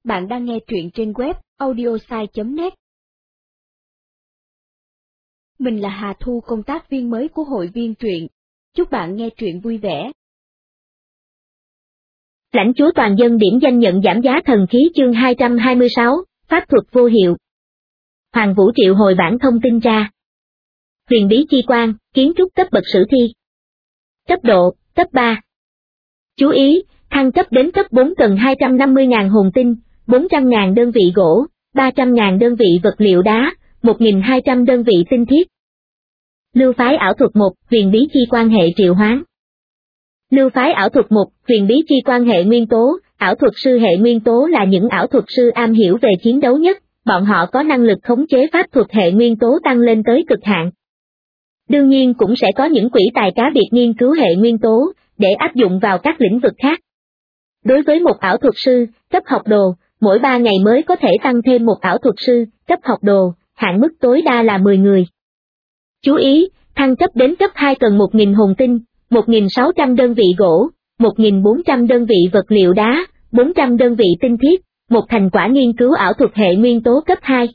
Bạn đang nghe truyện trên web audiosai.net. Mình là Hà Thu, công tác viên mới của hội viên truyện. Chúc bạn nghe truyện vui vẻ. Lãnh chúa toàn dân điểm danh nhận giảm giá thần khí chương 226, pháp thuật vô hiệu. Hoàng Vũ triệu hồi bản thông tin ra. Huyền bí chi quan, kiến trúc cấp bậc sử thi. Cấp độ, cấp 3. Chú ý, thăng cấp đến cấp 4 cần 250.000 hồn tinh, 400.000 đơn vị gỗ, 300.000 đơn vị vật liệu đá, 1.200 đơn vị tinh thiết. Lưu phái ảo thuật 1, huyền bí chi quan hệ triệu hoán. Lưu phái ảo thuật 1, huyền bí chi quan hệ nguyên tố, ảo thuật sư hệ nguyên tố là những ảo thuật sư am hiểu về chiến đấu nhất, bọn họ có năng lực khống chế pháp thuật hệ nguyên tố tăng lên tới cực hạn. Đương nhiên cũng sẽ có những quỷ tài cá biệt nghiên cứu hệ nguyên tố, để áp dụng vào các lĩnh vực khác. Đối với một ảo thuật sư, cấp học đồ, mỗi 3 ngày mới có thể tăng thêm một ảo thuật sư, cấp học đồ, hạn mức tối đa là 10 người. Chú ý, thăng cấp đến cấp 2 cần 1.000 hồn tinh, 1.600 đơn vị gỗ, 1.400 đơn vị vật liệu đá, 400 đơn vị tinh thiết, một thành quả nghiên cứu ảo thuật hệ nguyên tố cấp 2.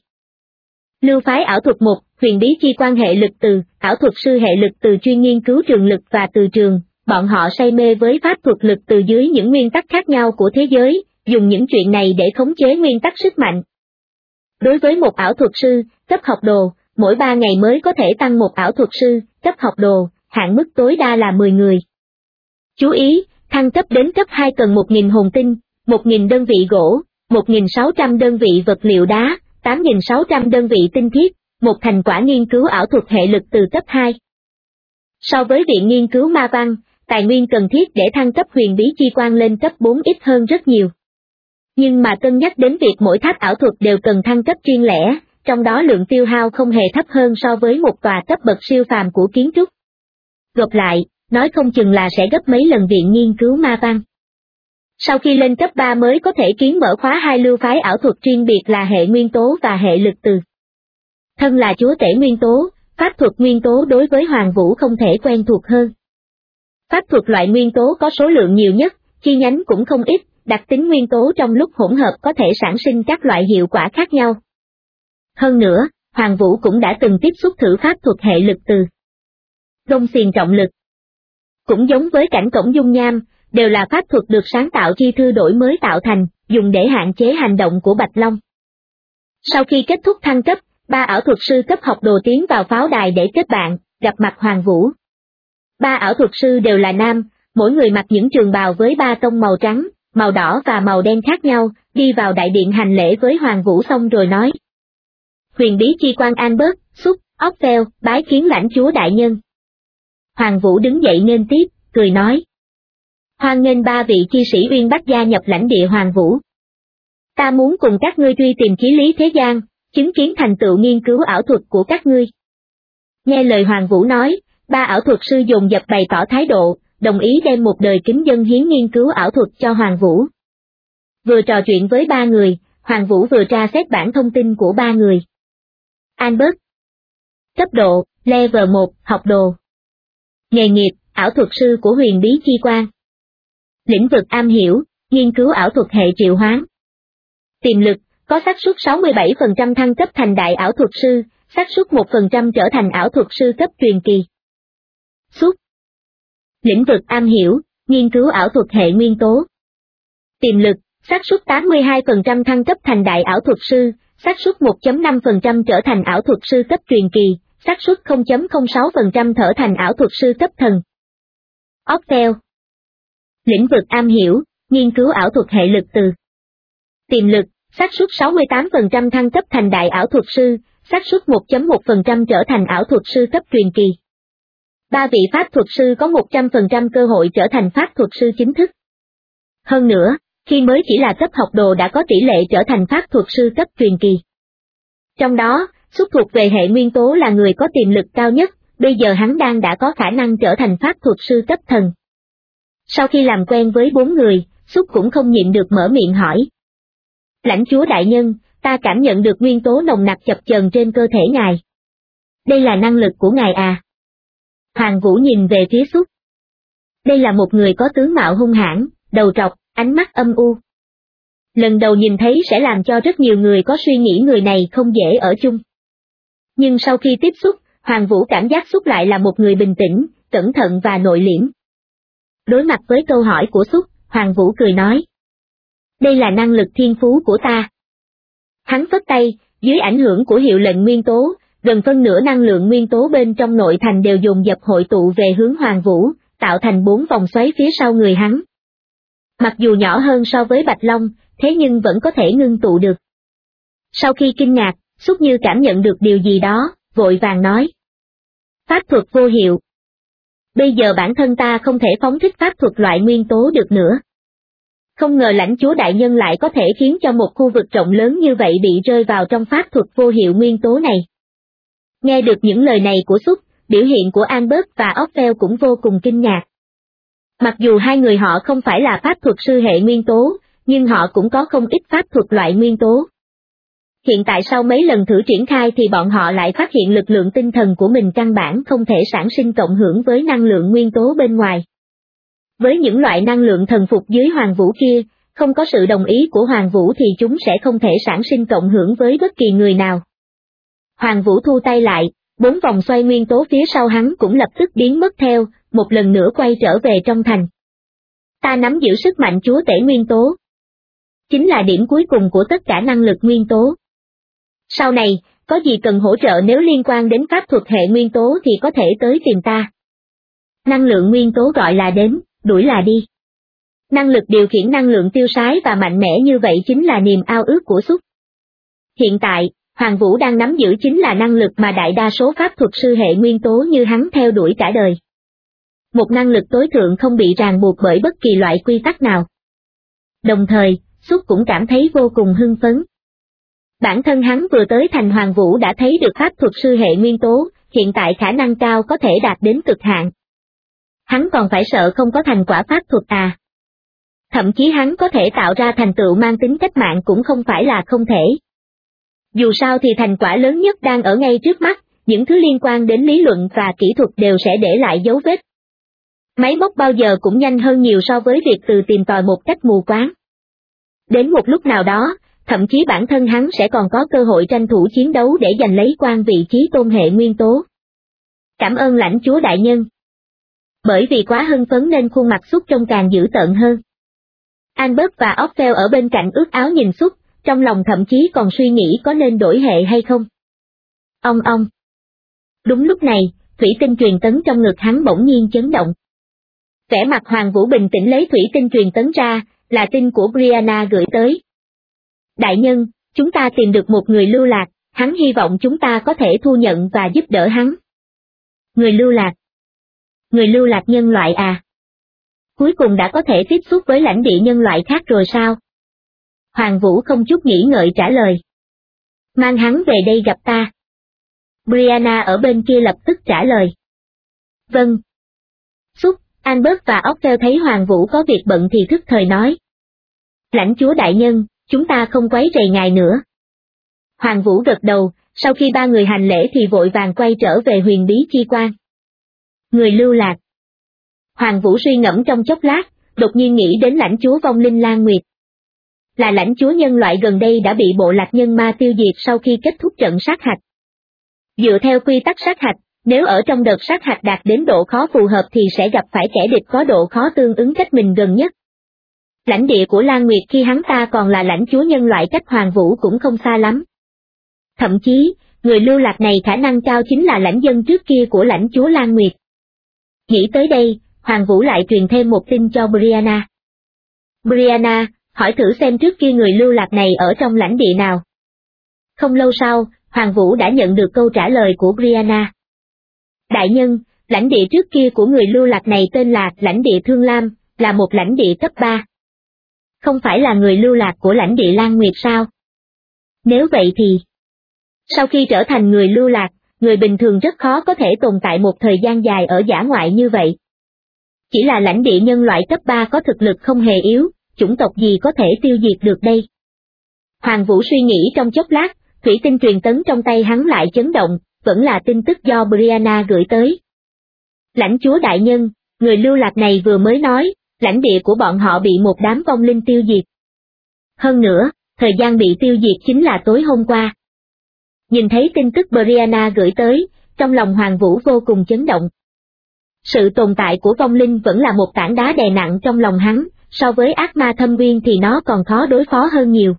Lưu phái ảo thuật 1, huyền bí chi quan hệ lực từ, ảo thuật sư hệ lực từ chuyên nghiên cứu trường lực và từ trường, bọn họ say mê với pháp thuật lực từ dưới những nguyên tắc khác nhau của thế giới, dùng những chuyện này để khống chế nguyên tắc sức mạnh. Đối với một ảo thuật sư, cấp học đồ, mỗi 3 ngày mới có thể tăng một ảo thuật sư, cấp học đồ, hạn mức tối đa là 10 người. Chú ý, thăng cấp đến cấp 2 cần 1.000 hồn tinh, 1.000 đơn vị gỗ, 1.600 đơn vị vật liệu đá, 8.600 đơn vị tinh thiết, một thành quả nghiên cứu ảo thuật hệ lực từ cấp 2. So với viện nghiên cứu ma văn, tài nguyên cần thiết để thăng cấp huyền bí chi quan lên cấp 4 ít hơn rất nhiều. Nhưng mà cân nhắc đến việc mỗi tháp ảo thuật đều cần thăng cấp riêng lẻ, trong đó lượng tiêu hao không hề thấp hơn so với một tòa cấp bậc siêu phàm của kiến trúc. Gộp lại, nói không chừng là sẽ gấp mấy lần viện nghiên cứu ma văn. Sau khi lên cấp 3 mới có thể kiến mở khóa 2 lưu phái ảo thuật riêng biệt là hệ nguyên tố và hệ lực từ. Thân là chúa tể nguyên tố, pháp thuật nguyên tố đối với Hoàng Vũ không thể quen thuộc hơn. Pháp thuật loại nguyên tố có số lượng nhiều nhất, chi nhánh cũng không ít, đặc tính nguyên tố trong lúc hỗn hợp có thể sản sinh các loại hiệu quả khác nhau. Hơn nữa, Hoàng Vũ cũng đã từng tiếp xúc thử pháp thuật hệ lực từ. Gông xiềng trọng lực. Cũng giống với cảnh cổng dung nham, đều là pháp thuật được sáng tạo chi thư đổi mới tạo thành, dùng để hạn chế hành động của Bạch Long. Sau khi kết thúc thăng cấp, 3 ảo thuật sư cấp học đồ tiến vào pháo đài để kết bạn, gặp mặt Hoàng Vũ. 3 ảo thuật sư đều là nam, mỗi người mặc những trường bào với 3 tông màu trắng, màu đỏ và màu đen khác nhau, đi vào đại điện hành lễ với Hoàng Vũ xong rồi nói. Huyền bí chi quan Albert, Xúc, Oxfel, bái kiến lãnh chúa đại nhân. Hoàng Vũ đứng dậy nghênh tiếp, cười nói. Hoan nghênh 3 vị chi sĩ Uyên Bách gia nhập lãnh địa Hoàng Vũ. Ta muốn cùng các ngươi truy tìm chí lý thế gian, chứng kiến thành tựu nghiên cứu ảo thuật của các ngươi. Nghe lời Hoàng Vũ nói, 3 ảo thuật sư dồn dập bày tỏ thái độ, đồng ý đem một đời kính dâng hiến nghiên cứu ảo thuật cho Hoàng Vũ. Vừa trò chuyện với 3 người, Hoàng Vũ vừa tra xét bản thông tin của 3 người. Albert. Cấp độ, level 1, học đồ. Nghề nghiệp, ảo thuật sư của huyền bí chi quan. Lĩnh vực am hiểu, nghiên cứu ảo thuật hệ triệu hoán. Tiềm lực, có xác suất 67% thăng cấp thành đại ảo thuật sư, xác suất 1% trở thành ảo thuật sư cấp truyền kỳ. Xuất. Lĩnh vực am hiểu, nghiên cứu ảo thuật hệ nguyên tố. Tiềm lực, xác suất 82% thăng cấp thành đại ảo thuật sư, xác suất 1.5% trở thành ảo thuật sư cấp truyền kỳ, xác suất 0.06% trở thành ảo thuật sư cấp thần. Oxfel. Lĩnh vực am hiểu, nghiên cứu ảo thuật hệ lực từ. Tiềm lực, xác suất 68% thăng cấp thành đại ảo thuật sư, xác suất 1.1% trở thành ảo thuật sư cấp truyền kỳ. 3 vị pháp thuật sư có 100% cơ hội trở thành pháp thuật sư chính thức. Hơn nữa, khi mới chỉ là cấp học đồ đã có tỷ lệ trở thành pháp thuật sư cấp truyền kỳ. Trong đó, Xúc thuộc về hệ nguyên tố là người có tiềm lực cao nhất, bây giờ hắn đang đã có khả năng trở thành pháp thuật sư cấp thần. Sau khi làm quen với 4 người, Xúc cũng không nhịn được mở miệng hỏi. Lãnh chúa đại nhân, ta cảm nhận được nguyên tố nồng nặc chập chờn trên cơ thể ngài. Đây là năng lực của ngài à? Hoàng Vũ nhìn về phía Xúc. Đây là một người có tướng mạo hung hãn, đầu trọc, ánh mắt âm u. lần đầu nhìn thấy sẽ làm cho rất nhiều người có suy nghĩ người này không dễ ở chung. Nhưng sau khi tiếp xúc, Hoàng Vũ cảm giác Xúc lại là một người bình tĩnh, cẩn thận và nội liễm. Đối mặt với câu hỏi của Xúc, Hoàng Vũ cười nói. Đây là năng lực thiên phú của ta. Hắn phất tay, dưới ảnh hưởng của hiệu lệnh nguyên tố, gần phân nửa năng lượng nguyên tố bên trong nội thành đều dồn dập hội tụ về hướng Hoàng Vũ, tạo thành 4 vòng xoáy phía sau người hắn. Mặc dù nhỏ hơn so với Bạch Long, thế nhưng vẫn có thể ngưng tụ được. Sau khi kinh ngạc, Xúc như cảm nhận được điều gì đó, vội vàng nói. Pháp thuật vô hiệu. Bây giờ bản thân ta không thể phóng thích pháp thuật loại nguyên tố được nữa. Không ngờ lãnh chúa đại nhân lại có thể khiến cho một khu vực rộng lớn như vậy bị rơi vào trong pháp thuật vô hiệu nguyên tố này. Nghe được những lời này của Xúc, biểu hiện của Albert và Orpheus cũng vô cùng kinh ngạc. Mặc dù hai người họ không phải là pháp thuật sư hệ nguyên tố, nhưng họ cũng có không ít pháp thuật loại nguyên tố. Hiện tại sau mấy lần thử triển khai thì bọn họ lại phát hiện lực lượng tinh thần của mình căn bản không thể sản sinh cộng hưởng với năng lượng nguyên tố bên ngoài. Với những loại năng lượng thần phục dưới Hoàng Vũ kia, không có sự đồng ý của Hoàng Vũ thì chúng sẽ không thể sản sinh cộng hưởng với bất kỳ người nào. Hoàng Vũ thu tay lại, 4 vòng xoay nguyên tố phía sau hắn cũng lập tức biến mất theo, một lần nữa quay trở về trong thành. Ta nắm giữ sức mạnh chúa tể nguyên tố. Chính là điểm cuối cùng của tất cả năng lực nguyên tố. Sau này, có gì cần hỗ trợ nếu liên quan đến pháp thuật hệ nguyên tố thì có thể tới tìm ta. Năng lượng nguyên tố gọi là đến, đuổi là đi. Năng lực điều khiển năng lượng tiêu sái và mạnh mẽ như vậy chính là niềm ao ước của Xúc. Hiện tại, Hoàng Vũ đang nắm giữ chính là năng lực mà đại đa số pháp thuật sư hệ nguyên tố như hắn theo đuổi cả đời. Một năng lực tối thượng không bị ràng buộc bởi bất kỳ loại quy tắc nào. Đồng thời, Xúc cũng cảm thấy vô cùng hưng phấn. Bản thân hắn vừa tới thành Hoàng Vũ đã thấy được pháp thuật sư hệ nguyên tố, hiện tại khả năng cao có thể đạt đến cực hạn. Hắn còn phải sợ không có thành quả pháp thuật à? Thậm chí hắn có thể tạo ra thành tựu mang tính cách mạng cũng không phải là không thể. Dù sao thì thành quả lớn nhất đang ở ngay trước mắt, những thứ liên quan đến lý luận và kỹ thuật đều sẽ để lại dấu vết. Máy móc bao giờ cũng nhanh hơn nhiều so với việc từ tìm tòi một cách mù quáng. Đến một lúc nào đó, thậm chí bản thân hắn sẽ còn có cơ hội tranh thủ chiến đấu để giành lấy quan vị chí tôn hệ nguyên tố. Cảm ơn lãnh chúa đại nhân. Bởi vì quá hưng phấn nên khuôn mặt Xúc trông càng dữ tợn hơn. Albert và Orpheus ở bên cạnh ướt áo nhìn Xúc, trong lòng thậm chí còn suy nghĩ có nên đổi hệ hay không. Ông. Đúng lúc này, thủy tinh truyền tấn trong ngực hắn bỗng nhiên chấn động. Vẻ mặt Hoàng Vũ bình tĩnh lấy thủy tinh truyền tấn ra, là tin của Brianna gửi tới. Đại nhân, chúng ta tìm được một người lưu lạc, hắn hy vọng chúng ta có thể thu nhận và giúp đỡ hắn. Người lưu lạc? Người lưu lạc nhân loại à? Cuối cùng đã có thể tiếp xúc với lãnh địa nhân loại khác rồi sao? Hoàng Vũ không chút nghĩ ngợi trả lời. Mang hắn về đây gặp ta. Brianna ở bên kia lập tức trả lời. Vâng. Xúc, Albert và Orpheus thấy Hoàng Vũ có việc bận thì thức thời nói. Lãnh chúa đại nhân, chúng ta không quấy rầy ngài nữa. Hoàng Vũ gật đầu, sau khi ba người hành lễ thì vội vàng quay trở về huyền bí chi quan. Người lưu lạc. Hoàng Vũ suy ngẫm trong chốc lát, đột nhiên nghĩ đến lãnh chúa vong linh Lan Nguyệt. Là lãnh chúa nhân loại gần đây đã bị bộ lạc nhân ma tiêu diệt sau khi kết thúc trận sát hạch. Dựa theo quy tắc sát hạch, nếu ở trong đợt sát hạch đạt đến độ khó phù hợp thì sẽ gặp phải kẻ địch có độ khó tương ứng cách mình gần nhất. Lãnh địa của Lan Nguyệt khi hắn ta còn là lãnh chúa nhân loại cách Hoàng Vũ cũng không xa lắm. Thậm chí, người lưu lạc này khả năng cao chính là lãnh dân trước kia của lãnh chúa Lan Nguyệt. Nghĩ tới đây, Hoàng Vũ lại truyền thêm một tin cho Brianna. Brianna, hỏi thử xem trước kia người lưu lạc này ở trong lãnh địa nào. Không lâu sau, Hoàng Vũ đã nhận được câu trả lời của Brianna. Đại nhân, lãnh địa trước kia của người lưu lạc này tên là lãnh địa Thương Lam, là một lãnh địa cấp 3. Không phải là người lưu lạc của lãnh địa Lan Nguyệt sao? Nếu vậy thì, sau khi trở thành người lưu lạc, người bình thường rất khó có thể tồn tại một thời gian dài ở dã ngoại như vậy. Chỉ là lãnh địa nhân loại cấp 3 có thực lực không hề yếu, chủng tộc gì có thể tiêu diệt được đây? Hoàng Vũ suy nghĩ trong chốc lát, thủy tinh truyền tấn trong tay hắn lại chấn động, vẫn là tin tức do Brianna gửi tới. Lãnh chúa đại nhân, người lưu lạc này vừa mới nói, lãnh địa của bọn họ bị một đám vong linh tiêu diệt. Hơn nữa, thời gian bị tiêu diệt chính là tối hôm qua. Nhìn thấy tin tức Brianna gửi tới, trong lòng Hoàng Vũ vô cùng chấn động. Sự tồn tại của vong linh vẫn là một tảng đá đè nặng trong lòng hắn, so với ác ma thâm uyên thì nó còn khó đối phó hơn nhiều.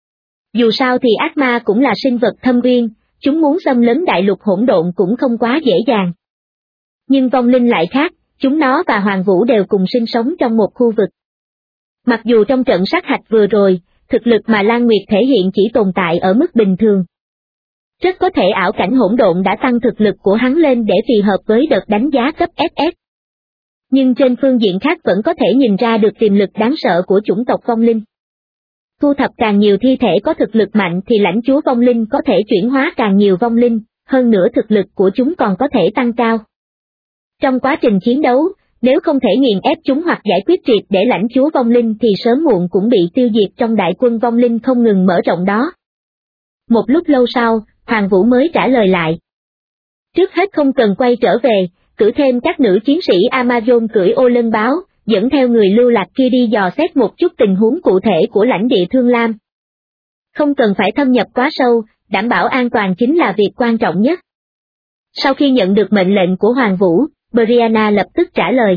Dù sao thì ác ma cũng là sinh vật thâm uyên, chúng muốn xâm lấn đại lục hỗn độn cũng không quá dễ dàng. Nhưng vong linh lại khác, chúng nó và Hoàng Vũ đều cùng sinh sống trong một khu vực. Mặc dù trong trận sát hạch vừa rồi, thực lực mà Lan Nguyệt thể hiện chỉ tồn tại ở mức bình thường. Rất có thể ảo cảnh hỗn độn đã tăng thực lực của hắn lên để phù hợp với đợt đánh giá cấp SS. Nhưng trên phương diện khác vẫn có thể nhìn ra được tiềm lực đáng sợ của chủng tộc vong linh. Thu thập càng nhiều thi thể có thực lực mạnh thì lãnh chúa vong linh có thể chuyển hóa càng nhiều vong linh, hơn nữa thực lực của chúng còn có thể tăng cao. Trong quá trình chiến đấu, nếu không thể nghiền ép chúng hoặc giải quyết triệt để lãnh chúa vong linh thì sớm muộn cũng bị tiêu diệt trong đại quân vong linh không ngừng mở rộng đó. Một lúc lâu sau, Hoàng Vũ mới trả lời lại. Trước hết không cần quay trở về, cử thêm các nữ chiến sĩ Amazon cưỡi ô lân báo, dẫn theo người lưu lạc kia đi dò xét một chút tình huống cụ thể của lãnh địa Thương Lam. Không cần phải thâm nhập quá sâu, đảm bảo an toàn chính là việc quan trọng nhất. Sau khi nhận được mệnh lệnh của Hoàng Vũ, Brianna lập tức trả lời.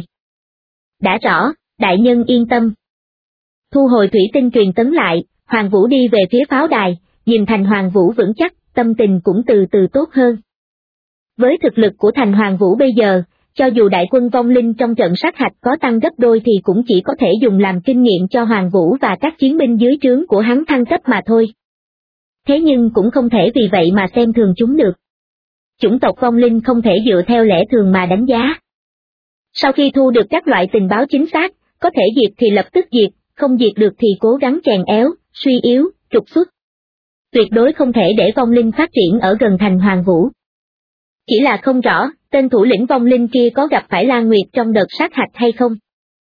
Đã rõ, đại nhân yên tâm. Thu hồi thủy tinh truyền tấn lại, Hoàng Vũ đi về phía pháo đài, nhìn thành Hoàng Vũ vững chắc, tâm tình cũng từ từ tốt hơn. Với thực lực của thành Hoàng Vũ bây giờ, cho dù đại quân vong linh trong trận sát hạch có tăng gấp đôi thì cũng chỉ có thể dùng làm kinh nghiệm cho Hoàng Vũ và các chiến binh dưới trướng của hắn thăng cấp mà thôi. Thế nhưng cũng không thể vì vậy mà xem thường chúng được. Chủng tộc vong linh không thể dựa theo lẽ thường mà đánh giá. Sau khi thu được các loại tình báo chính xác, có thể diệt thì lập tức diệt, không diệt được thì cố gắng chèn ép, suy yếu, trục xuất. Tuyệt đối không thể để vong linh phát triển ở gần thành Hoàng Vũ. Chỉ là không rõ, tên thủ lĩnh vong linh kia có gặp phải Lan Nguyệt trong đợt sát hạch hay không?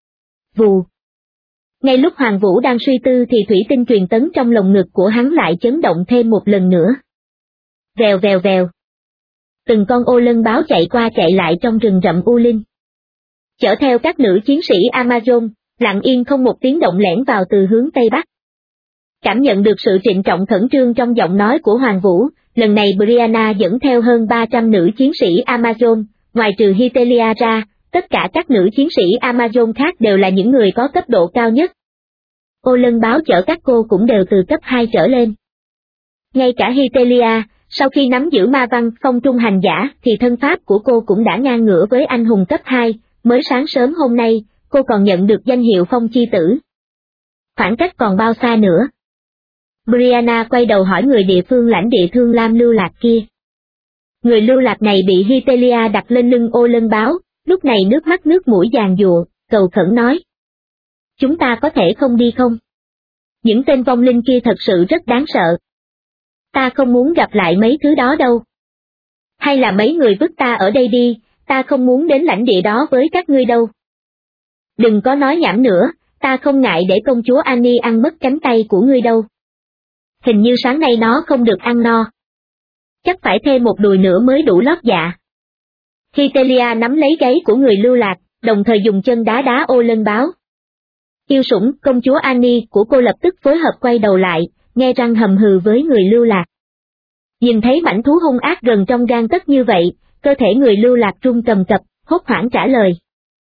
Vù. Ngay lúc Hoàng Vũ đang suy tư thì thủy tinh truyền tấn trong lồng ngực của hắn lại chấn động thêm một lần nữa. Vèo vèo vèo. Từng con ô lân báo chạy qua chạy lại trong rừng rậm u linh. Chở theo các nữ chiến sĩ Amazon, lặng yên không một tiếng động lẻn vào từ hướng Tây Bắc. Cảm nhận được sự trịnh trọng khẩn trương trong giọng nói của Hoàng Vũ, lần này Brianna dẫn theo hơn 300 nữ chiến sĩ Amazon, ngoài trừ Hitelia ra, tất cả các nữ chiến sĩ Amazon khác đều là những người có cấp độ cao nhất. Ô lân báo chở các cô cũng đều từ cấp 2 trở lên. Ngay cả Hitelia, sau khi nắm giữ ma văn phong trung hành giả thì thân pháp của cô cũng đã ngang ngửa với anh hùng cấp 2, mới sáng sớm hôm nay, cô còn nhận được danh hiệu phong chi tử. Khoảng cách còn bao xa nữa? Brianna quay đầu hỏi người địa phương lãnh địa Thương Lam lưu lạc kia. Người lưu lạc này bị Hitelia đặt lên lưng ô lân báo, lúc này nước mắt nước mũi giàn giụa, cầu khẩn nói. Chúng ta có thể không đi không? Những tên vong linh kia thật sự rất đáng sợ. Ta không muốn gặp lại mấy thứ đó đâu. Hay là mấy người vứt ta ở đây đi, ta không muốn đến lãnh địa đó với các ngươi đâu. Đừng có nói nhảm nữa, ta không ngại để công chúa Annie ăn mất cánh tay của ngươi đâu. Hình như sáng nay nó không được ăn no. Chắc phải thêm một đùi nữa mới đủ lót dạ. Hitelia nắm lấy gáy của người lưu lạc, đồng thời dùng chân đá đá ô lân báo. Yêu sủng, công chúa Annie của cô lập tức phối hợp quay đầu lại, nghe răng hầm hừ với người lưu lạc. Nhìn thấy mảnh thú hung ác gần trong gang tấc như vậy, cơ thể người lưu lạc run cầm cập, hốt hoảng trả lời.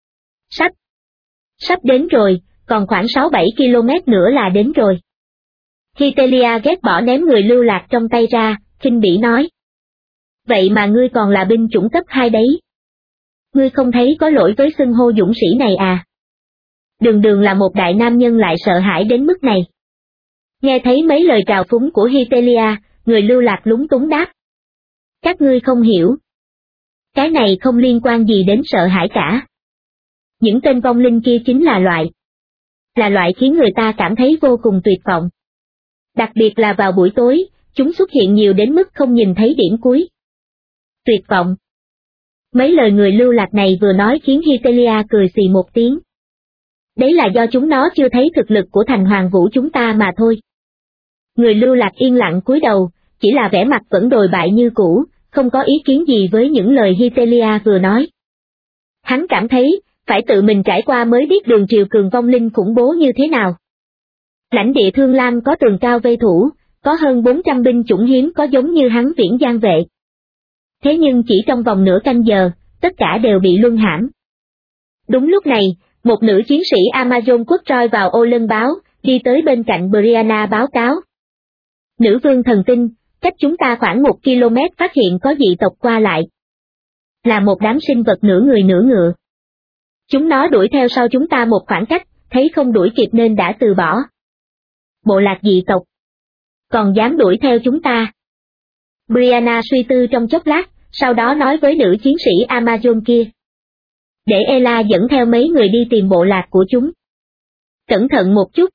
Sắp đến rồi, còn khoảng 6-7 km nữa là đến rồi. Hitelia ghét bỏ ném người lưu lạc trong tay ra, khinh bỉ nói. Vậy mà ngươi còn là binh chủng cấp 2 đấy. Ngươi không thấy có lỗi với xưng hô dũng sĩ này à? Đường là một đại nam nhân lại sợ hãi đến mức này. Nghe thấy mấy lời trào phúng của Hitelia, người lưu lạc lúng túng đáp. Các ngươi không hiểu. Cái này không liên quan gì đến sợ hãi cả. Những tên vong linh kia chính là loại khiến người ta cảm thấy vô cùng tuyệt vọng. Đặc biệt là vào buổi tối, chúng xuất hiện nhiều đến mức không nhìn thấy điểm cuối. Tuyệt vọng. Mấy lời người lưu lạc này vừa nói khiến Hitelia cười xì một tiếng. Đấy là do chúng nó chưa thấy thực lực của thành Hoàng Vũ chúng ta mà thôi. Người lưu lạc yên lặng cúi đầu, chỉ là vẻ mặt vẫn đồi bại như cũ, không có ý kiến gì với những lời Hitelia vừa nói. Hắn cảm thấy, phải tự mình trải qua mới biết đường triều cường vong linh khủng bố như thế nào. Lãnh địa Thương Lam có tường cao vây thủ, có hơn 400 binh chủng hiếm có giống như hắn Viễn Giang vệ. Thế nhưng chỉ trong vòng nửa canh giờ, tất cả đều bị luân hãm. Đúng lúc này, một nữ chiến sĩ Amazon quất roi vào ô lân báo, đi tới bên cạnh Brianna báo cáo. Nữ vương thần tinh, cách chúng ta khoảng 1 km phát hiện có dị tộc qua lại. Là một đám sinh vật nửa người nửa ngựa. Chúng nó đuổi theo sau chúng ta một khoảng cách, thấy không đuổi kịp nên đã từ bỏ. Bộ lạc dị tộc. Còn dám đuổi theo chúng ta. Brianna suy tư trong chốc lát, sau đó nói với nữ chiến sĩ Amazon kia. Để Ella dẫn theo mấy người đi tìm bộ lạc của chúng. Cẩn thận một chút.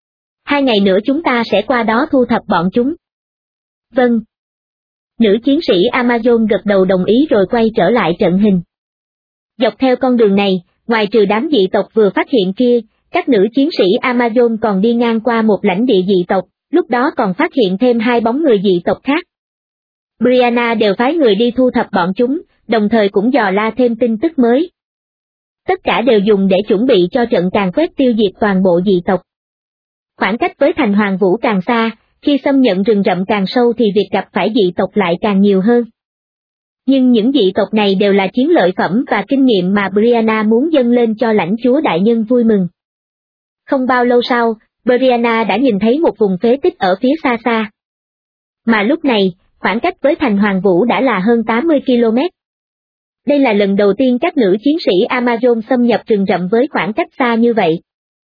2 ngày nữa chúng ta sẽ qua đó thu thập bọn chúng. Vâng. Nữ chiến sĩ Amazon gật đầu đồng ý rồi quay trở lại trận hình. Dọc theo con đường này, ngoài trừ đám dị tộc vừa phát hiện kia, các nữ chiến sĩ Amazon còn đi ngang qua một lãnh địa dị tộc, lúc đó còn phát hiện thêm 2 bóng người dị tộc khác. Brianna đều phái người đi thu thập bọn chúng, đồng thời cũng dò la thêm tin tức mới. Tất cả đều dùng để chuẩn bị cho trận càn quét tiêu diệt toàn bộ dị tộc. Khoảng cách với thành Hoàng Vũ càng xa, khi xâm nhận rừng rậm càng sâu thì việc gặp phải dị tộc lại càng nhiều hơn. Nhưng những dị tộc này đều là chiến lợi phẩm và kinh nghiệm mà Brianna muốn dâng lên cho lãnh chúa đại nhân vui mừng. Không bao lâu sau, Brianna đã nhìn thấy một vùng phế tích ở phía xa xa. Mà lúc này, khoảng cách với thành Hoàng Vũ đã là hơn 80 km. Đây là lần đầu tiên các nữ chiến sĩ Amazon xâm nhập rừng rậm với khoảng cách xa như vậy.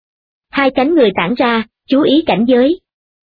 2 cánh người tản ra, chú ý cảnh giới.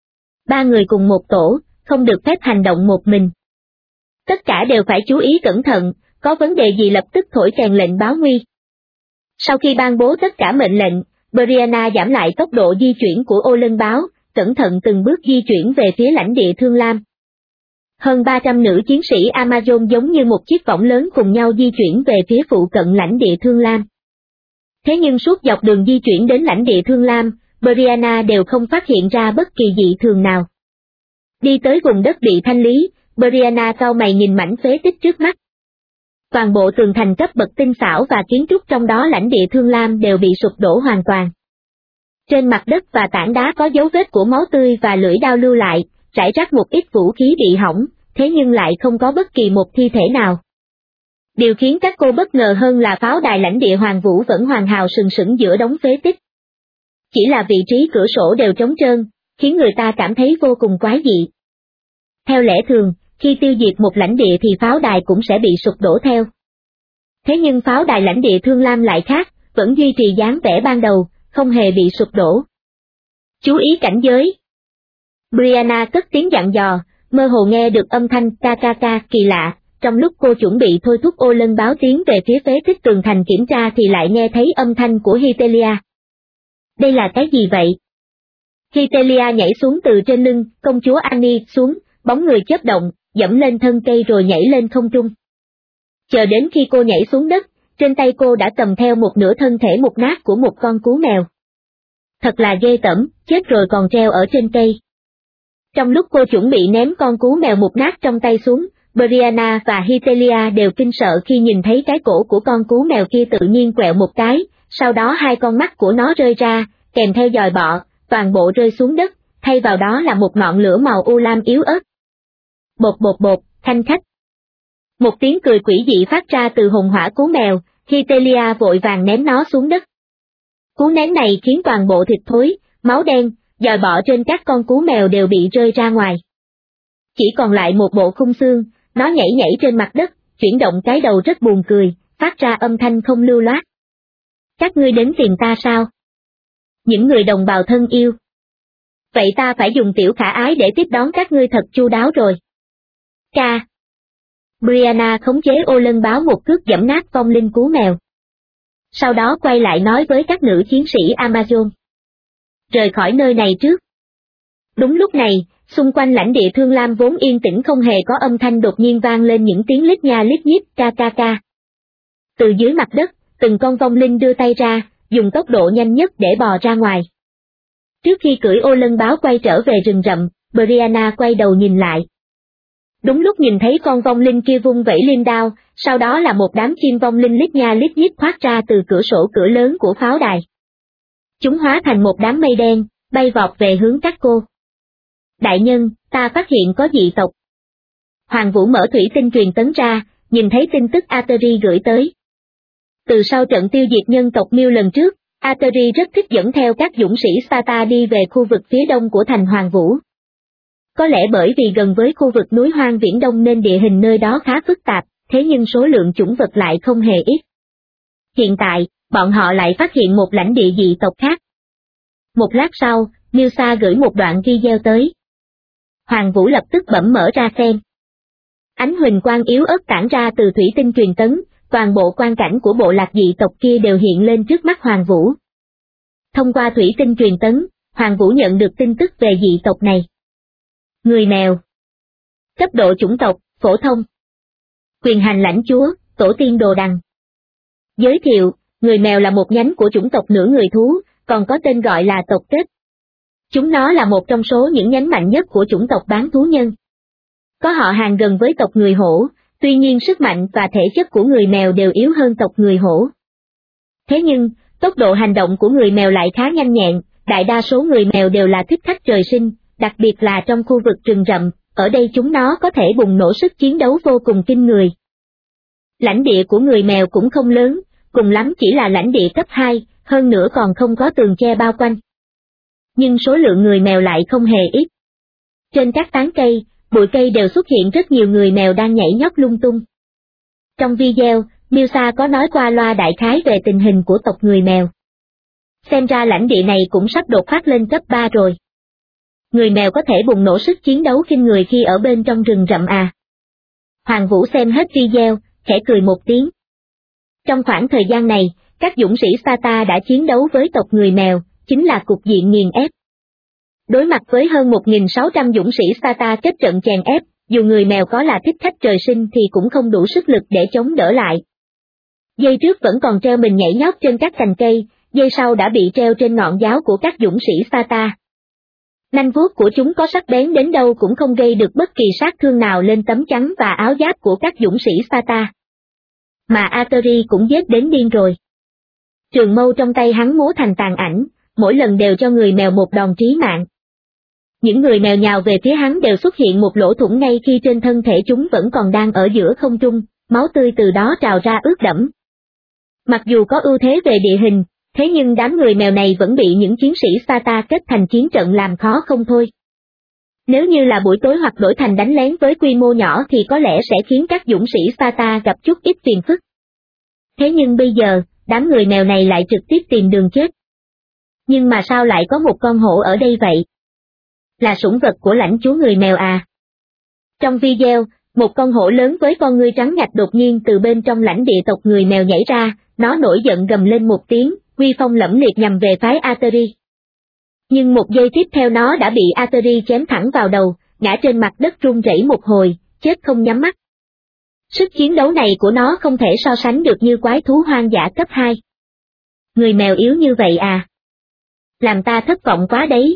3 người cùng một tổ, không được phép hành động một mình. Tất cả đều phải chú ý cẩn thận, có vấn đề gì lập tức thổi kèn lệnh báo nguy. Sau khi ban bố tất cả mệnh lệnh, Brianna giảm lại tốc độ di chuyển của ô lân báo, cẩn thận từng bước di chuyển về phía lãnh địa Thương Lam. Hơn 300 nữ chiến sĩ Amazon giống như một chiếc võng lớn cùng nhau di chuyển về phía phụ cận lãnh địa Thương Lam. Thế nhưng suốt dọc đường di chuyển đến lãnh địa Thương Lam, Brianna đều không phát hiện ra bất kỳ dị thường nào. Đi tới vùng đất bị thanh lý, Brianna cau mày nhìn mảnh phế tích trước mắt. Toàn bộ tường thành cấp bậc tinh xảo và kiến trúc trong đó lãnh địa Thương Lam đều bị sụp đổ hoàn toàn. Trên mặt đất và tảng đá có dấu vết của máu tươi và lưỡi dao lưu lại, rải rác một ít vũ khí bị hỏng, thế nhưng lại không có bất kỳ một thi thể nào. Điều khiến các cô bất ngờ hơn là pháo đài lãnh địa Hoàng Vũ vẫn hoàn hảo sừng sững giữa đống phế tích. Chỉ là vị trí cửa sổ đều trống trơn, khiến người ta cảm thấy vô cùng quái dị. Theo lẽ thường, khi tiêu diệt một lãnh địa thì pháo đài cũng sẽ bị sụp đổ theo. Thế nhưng pháo đài lãnh địa Thương Lam lại khác, vẫn duy trì dáng vẻ ban đầu, không hề bị sụp đổ. Chú ý cảnh giới. Brianna cất tiếng dặn dò, mơ hồ nghe được âm thanh ca ca ca kỳ lạ, trong lúc cô chuẩn bị thôi thúc ô lân báo tiến về phía phế tích tường thành kiểm tra thì lại nghe thấy âm thanh của Hitelia. Đây là cái gì vậy? Hitelia nhảy xuống từ trên lưng công chúa Annie xuống, bóng người chớp động, dẫm lên thân cây rồi nhảy lên không trung. Chờ đến khi cô nhảy xuống đất, trên tay cô đã cầm theo một nửa thân thể mục nát của một con cú mèo. Thật là ghê tởm, chết rồi còn treo ở trên cây. Trong lúc cô chuẩn bị ném con cú mèo mục nát trong tay xuống, Brianna và Hitelia đều kinh sợ khi nhìn thấy cái cổ của con cú mèo kia tự nhiên quẹo một cái, sau đó 2 con mắt của nó rơi ra, kèm theo giòi bọ, toàn bộ rơi xuống đất, thay vào đó là một ngọn lửa màu u lam yếu ớt. Bột bột bột, thanh khách. Một tiếng cười quỷ dị phát ra từ hồn hỏa cú mèo, Hitelia vội vàng ném nó xuống đất. Cú ném này khiến toàn bộ thịt thối, máu đen, giòi bọ trên các con cú mèo đều bị rơi ra ngoài. Chỉ còn lại một bộ khung xương, nó nhảy nhảy trên mặt đất, chuyển động cái đầu rất buồn cười, phát ra âm thanh không lưu loát. Các ngươi đến tìm ta sao? Những người đồng bào thân yêu. Vậy ta phải dùng tiểu khả ái để tiếp đón các ngươi thật chu đáo rồi. Ca. Brianna khống chế ô lân báo một cước giẫm nát vong linh cú mèo. Sau đó quay lại nói với các nữ chiến sĩ Amazon. Rời khỏi nơi này trước. Đúng lúc này, xung quanh lãnh địa Thương Lam vốn yên tĩnh không hề có âm thanh đột nhiên vang lên những tiếng lít nha lít nhít ca ca ca. Từ dưới mặt đất, từng con vong linh đưa tay ra, dùng tốc độ nhanh nhất để bò ra ngoài. Trước khi cưỡi ô lân báo quay trở về rừng rậm, Brianna quay đầu nhìn lại. Đúng lúc nhìn thấy con vong linh kia vung vẩy liêm đao, sau đó là một đám chim vong linh lít nha lít nhít thoát ra từ cửa sổ cửa lớn của pháo đài. Chúng hóa thành một đám mây đen, bay vọt về hướng các cô. Đại nhân, ta phát hiện có dị tộc. Hoàng Vũ mở thủy tinh truyền tấn ra, nhìn thấy tin tức Ateri gửi tới. Từ sau trận tiêu diệt nhân tộc Miêu lần trước, Ateri rất thích dẫn theo các dũng sĩ Sparta đi về khu vực phía đông của thành Hoàng Vũ. Có lẽ bởi vì gần với khu vực núi hoang viễn đông nên địa hình nơi đó khá phức tạp, thế nhưng số lượng chủng vật lại không hề ít. Hiện tại, bọn họ lại phát hiện một lãnh địa dị tộc khác. Một lát sau, Milsa gửi một đoạn video tới. Hoàng Vũ lập tức bấm mở ra xem. Ánh huỳnh quang yếu ớt tản ra từ thủy tinh truyền tấn, toàn bộ quang cảnh của bộ lạc dị tộc kia đều hiện lên trước mắt Hoàng Vũ. Thông qua thủy tinh truyền tấn, Hoàng Vũ nhận được tin tức về dị tộc này. Người mèo. Cấp độ chủng tộc, phổ thông. Quyền hành lãnh chúa, tổ tiên Đồ Đằng. Giới thiệu, người mèo là một nhánh của chủng tộc nửa người thú, còn có tên gọi là tộc kết. Chúng nó là một trong số những nhánh mạnh nhất của chủng tộc bán thú nhân. Có họ hàng gần với tộc người hổ, tuy nhiên sức mạnh và thể chất của người mèo đều yếu hơn tộc người hổ. Thế nhưng, tốc độ hành động của người mèo lại khá nhanh nhẹn, đại đa số người mèo đều là thích khách trời sinh, đặc biệt là trong khu vực rừng rậm, ở đây chúng nó có thể bùng nổ sức chiến đấu vô cùng kinh người. Lãnh địa của người mèo cũng không lớn, cùng lắm chỉ là lãnh địa cấp 2, hơn nữa còn không có tường che bao quanh. Nhưng số lượng người mèo lại không hề ít. Trên các tán cây, bụi cây đều xuất hiện rất nhiều người mèo đang nhảy nhót lung tung. Trong video, Milsa có nói qua loa đại khái về tình hình của tộc người mèo. Xem ra lãnh địa này cũng sắp đột phát lên cấp 3 rồi. Người mèo có thể bùng nổ sức chiến đấu kinh người khi ở bên trong rừng rậm à. Hoàng Vũ xem hết video, khẽ cười một tiếng. Trong khoảng thời gian này, các dũng sĩ Sparta đã chiến đấu với tộc người mèo, chính là cục diện nghiền ép. Đối mặt với hơn 1.600 dũng sĩ Sparta kết trận chèn ép, dù người mèo có là thích khách trời sinh thì cũng không đủ sức lực để chống đỡ lại. Dây trước vẫn còn treo mình nhảy nhót trên các cành cây, dây sau đã bị treo trên ngọn giáo của các dũng sĩ Sparta. Nanh vuốt của chúng có sắc bén đến đâu cũng không gây được bất kỳ sát thương nào lên tấm chắn và áo giáp của các dũng sĩ Sparta. Mà Ateri cũng giết đến điên rồi. Trường mâu trong tay hắn múa thành tàn ảnh, mỗi lần đều cho người mèo một đòn trí mạng. Những người mèo nhào về phía hắn đều xuất hiện một lỗ thủng ngay khi trên thân thể chúng vẫn còn đang ở giữa không trung, máu tươi từ đó trào ra ướt đẫm. Mặc dù có ưu thế về địa hình, thế nhưng đám người mèo này vẫn bị những chiến sĩ Sparta kết thành chiến trận làm khó không thôi. Nếu như là buổi tối hoặc đổi thành đánh lén với quy mô nhỏ thì có lẽ sẽ khiến các dũng sĩ Sparta gặp chút ít phiền phức. Thế nhưng bây giờ, đám người mèo này lại trực tiếp tìm đường chết. Nhưng mà sao lại có một con hổ ở đây vậy? Là sủng vật của lãnh chúa người mèo à? Trong video, một con hổ lớn với con ngươi trắng ngạch đột nhiên từ bên trong lãnh địa tộc người mèo nhảy ra, nó nổi giận gầm lên một tiếng, uy phong lẫm liệt nhằm về phái Ateri. Nhưng một giây tiếp theo nó đã bị Ateri chém thẳng vào đầu, ngã trên mặt đất run rẩy một hồi, chết không nhắm mắt. Sức chiến đấu này của nó không thể so sánh được như quái thú hoang dã cấp 2. Người mèo yếu như vậy à? Làm ta thất vọng quá đấy.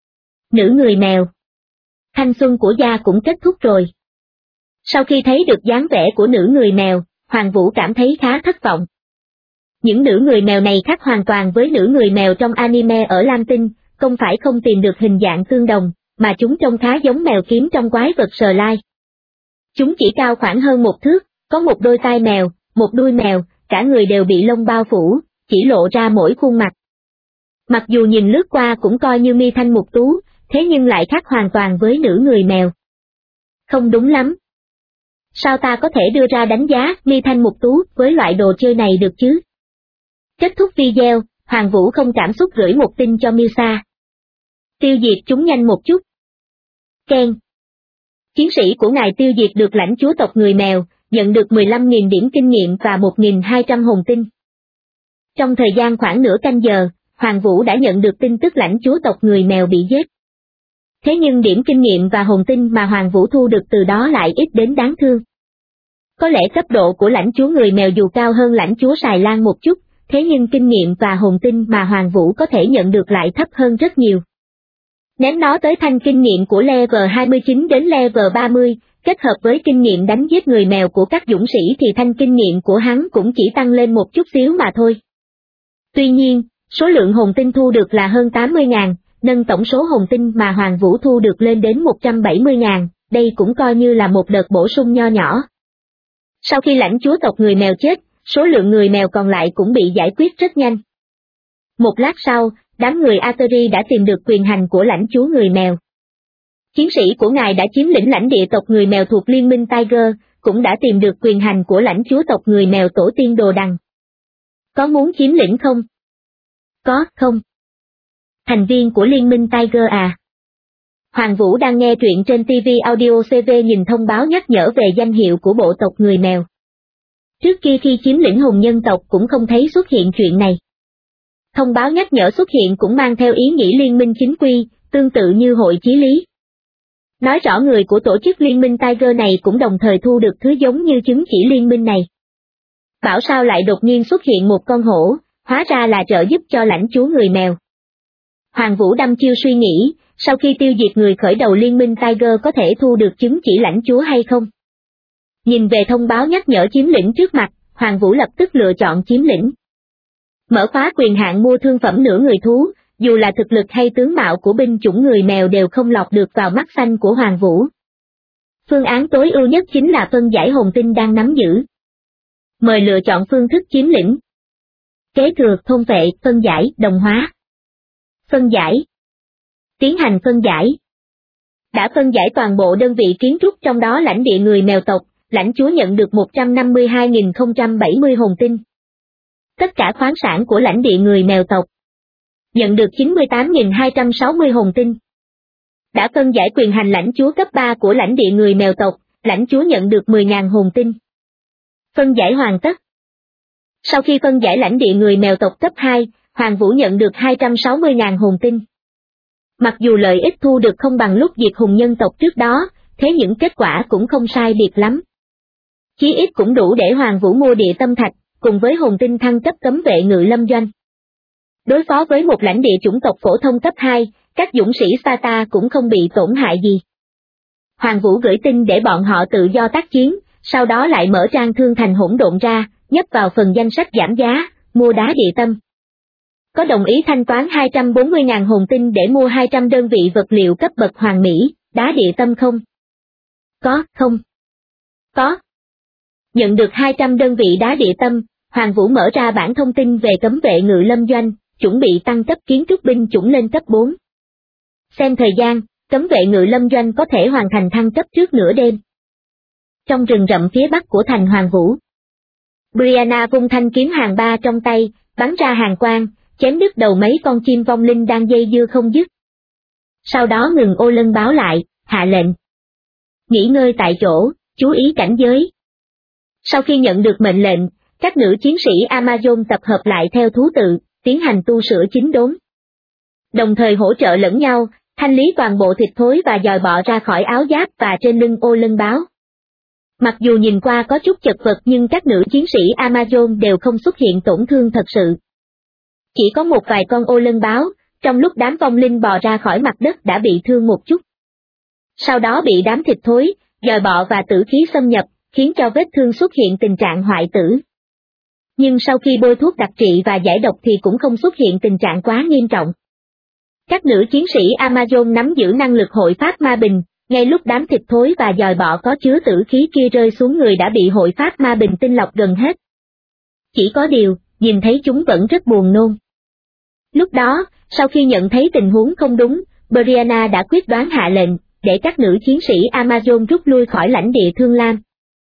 Nữ người mèo. Thanh xuân của gia cũng kết thúc rồi. Sau khi thấy được dáng vẻ của nữ người mèo, Hoàng Vũ cảm thấy khá thất vọng. Những nữ người mèo này khác hoàn toàn với nữ người mèo trong anime ở Lam Tinh, không phải không tìm được hình dạng tương đồng, mà chúng trông khá giống mèo kiếm trong quái vật Slime. Chúng chỉ cao khoảng hơn 1 thước, có một đôi tai mèo, một đuôi mèo, cả người đều bị lông bao phủ, chỉ lộ ra mỗi khuôn mặt. Mặc dù nhìn lướt qua cũng coi như mi thanh mục tú, thế nhưng lại khác hoàn toàn với nữ người mèo. Không đúng lắm. Sao ta có thể đưa ra đánh giá mi thanh mục tú với loại đồ chơi này được chứ? Kết thúc video, Hoàng Vũ không cảm xúc gửi một tin cho Milsa. Tiêu diệt chúng nhanh một chút. Ken. Chiến sĩ của ngài tiêu diệt được lãnh chúa tộc người mèo, nhận được 15.000 điểm kinh nghiệm và 1.200 hồn tinh. Trong thời gian khoảng nửa canh giờ, Hoàng Vũ đã nhận được tin tức lãnh chúa tộc người mèo bị giết. Thế nhưng điểm kinh nghiệm và hồn tinh mà Hoàng Vũ thu được từ đó lại ít đến đáng thương. Có lẽ cấp độ của lãnh chúa người mèo dù cao hơn lãnh chúa Sài Lan một chút, thế nhưng kinh nghiệm và hồn tinh mà Hoàng Vũ có thể nhận được lại thấp hơn rất nhiều. Ném nó tới thanh kinh nghiệm của level 29 đến level 30, kết hợp với kinh nghiệm đánh giết người mèo của các dũng sĩ thì thanh kinh nghiệm của hắn cũng chỉ tăng lên một chút xíu mà thôi. Tuy nhiên, số lượng hồn tinh thu được là hơn 80.000, nâng tổng số hồn tinh mà Hoàng Vũ thu được lên đến 170.000, đây cũng coi như là một đợt bổ sung nho nhỏ. Sau khi lãnh chúa tộc người mèo chết, số lượng người mèo còn lại cũng bị giải quyết rất nhanh. Một lát sau, đám người Ateri đã tìm được quyền hành của lãnh chúa người mèo. Chiến sĩ của ngài đã chiếm lĩnh lãnh địa tộc người mèo thuộc Liên minh Tiger, cũng đã tìm được quyền hành của lãnh chúa tộc người mèo tổ tiên Đồ Đằng. Có muốn chiếm lĩnh không? Có, không? Thành viên của Liên minh Tiger à? Hoàng Vũ đang nghe truyện trên TV Audio CV nhìn thông báo nhắc nhở về danh hiệu của bộ tộc người mèo. Trước kia khi chiếm lĩnh hùng nhân tộc cũng không thấy xuất hiện chuyện này. Thông báo nhắc nhở xuất hiện cũng mang theo ý nghĩa liên minh chính quy, tương tự như hội chí lý. Nói rõ người của tổ chức liên minh Tiger này cũng đồng thời thu được thứ giống như chứng chỉ liên minh này. Bảo sao lại đột nhiên xuất hiện một con hổ, hóa ra là trợ giúp cho lãnh chúa người mèo. Hoàng Vũ đăm chiêu suy nghĩ, sau khi tiêu diệt người khởi đầu liên minh Tiger có thể thu được chứng chỉ lãnh chúa hay không? Nhìn về thông báo nhắc nhở chiếm lĩnh trước mặt, Hoàng Vũ lập tức lựa chọn chiếm lĩnh. Mở khóa quyền hạn mua thương phẩm nửa người thú, dù là thực lực hay tướng mạo của binh chủng người mèo đều không lọt được vào mắt xanh của Hoàng Vũ. Phương án tối ưu nhất chính là phân giải hồn tinh đang nắm giữ. Mời lựa chọn phương thức chiếm lĩnh. Kế thừa, thôn vệ, phân giải, đồng hóa. Phân giải. Tiến hành phân giải. Đã phân giải toàn bộ đơn vị kiến trúc trong đó lãnh địa người mèo tộc, lãnh chúa nhận được 152.070 hồn tinh. Tất cả khoáng sản của lãnh địa người mèo tộc nhận được 98.260 hồn tinh. Đã phân giải quyền hành lãnh chúa cấp 3 của lãnh địa người mèo tộc, lãnh chúa nhận được 10.000 hồn tinh. Phân giải hoàn tất. Sau khi phân giải lãnh địa người mèo tộc cấp 2, Hoàng Vũ nhận được 260.000 hồn tinh. Mặc dù lợi ích thu được không bằng lúc diệt hùng nhân tộc trước đó, thế những kết quả cũng không sai biệt lắm. Chí ít cũng đủ để Hoàng Vũ mua địa tâm thạch, cùng với hồn tinh thăng cấp cấm vệ ngự lâm doanh. Đối phó với một lãnh địa chủng tộc phổ thông cấp 2, các dũng sĩ Sparta cũng không bị tổn hại gì. Hoàng Vũ gửi tin để bọn họ tự do tác chiến, sau đó lại mở trang thương thành hỗn độn ra, nhấp vào phần danh sách giảm giá, mua đá địa tâm. Có đồng ý thanh toán 240.000 hồn tinh để mua 200 đơn vị vật liệu cấp bậc hoàn mỹ, đá địa tâm không? Có, không? Có. Nhận được 200 đơn vị đá địa tâm, Hoàng Vũ mở ra bản thông tin về cấm vệ ngự lâm doanh, chuẩn bị tăng cấp kiến trúc binh chủng lên cấp 4. Xem thời gian, cấm vệ ngự lâm doanh có thể hoàn thành thăng cấp trước nửa đêm. Trong rừng rậm phía bắc của thành Hoàng Vũ, Brianna vung thanh kiếm hàng ba trong tay, bắn ra hàng quang, chém đứt đầu mấy con chim vong linh đang dây dưa không dứt. Sau đó ngừng ô lân báo lại, hạ lệnh. Nghỉ ngơi tại chỗ, chú ý cảnh giới. Sau khi nhận được mệnh lệnh, các nữ chiến sĩ Amazon tập hợp lại theo thú tự, tiến hành tu sửa chính đốn. Đồng thời hỗ trợ lẫn nhau, thanh lý toàn bộ thịt thối và dòi bọ ra khỏi áo giáp và trên lưng ô lân báo. Mặc dù nhìn qua có chút chật vật nhưng các nữ chiến sĩ Amazon đều không xuất hiện tổn thương thật sự. Chỉ có một vài con ô lân báo, trong lúc đám vong linh bò ra khỏi mặt đất đã bị thương một chút. Sau đó bị đám thịt thối, dòi bọ và tử khí xâm nhập, khiến cho vết thương xuất hiện tình trạng hoại tử. Nhưng sau khi bôi thuốc đặc trị và giải độc thì cũng không xuất hiện tình trạng quá nghiêm trọng. Các nữ chiến sĩ Amazon nắm giữ năng lực hội pháp ma bình, ngay lúc đám thịt thối và dòi bọ có chứa tử khí kia rơi xuống người đã bị hội pháp ma bình tinh lọc gần hết. Chỉ có điều, nhìn thấy chúng vẫn rất buồn nôn. Lúc đó, sau khi nhận thấy tình huống không đúng, Brianna đã quyết đoán hạ lệnh, để các nữ chiến sĩ Amazon rút lui khỏi lãnh địa Thương Lam.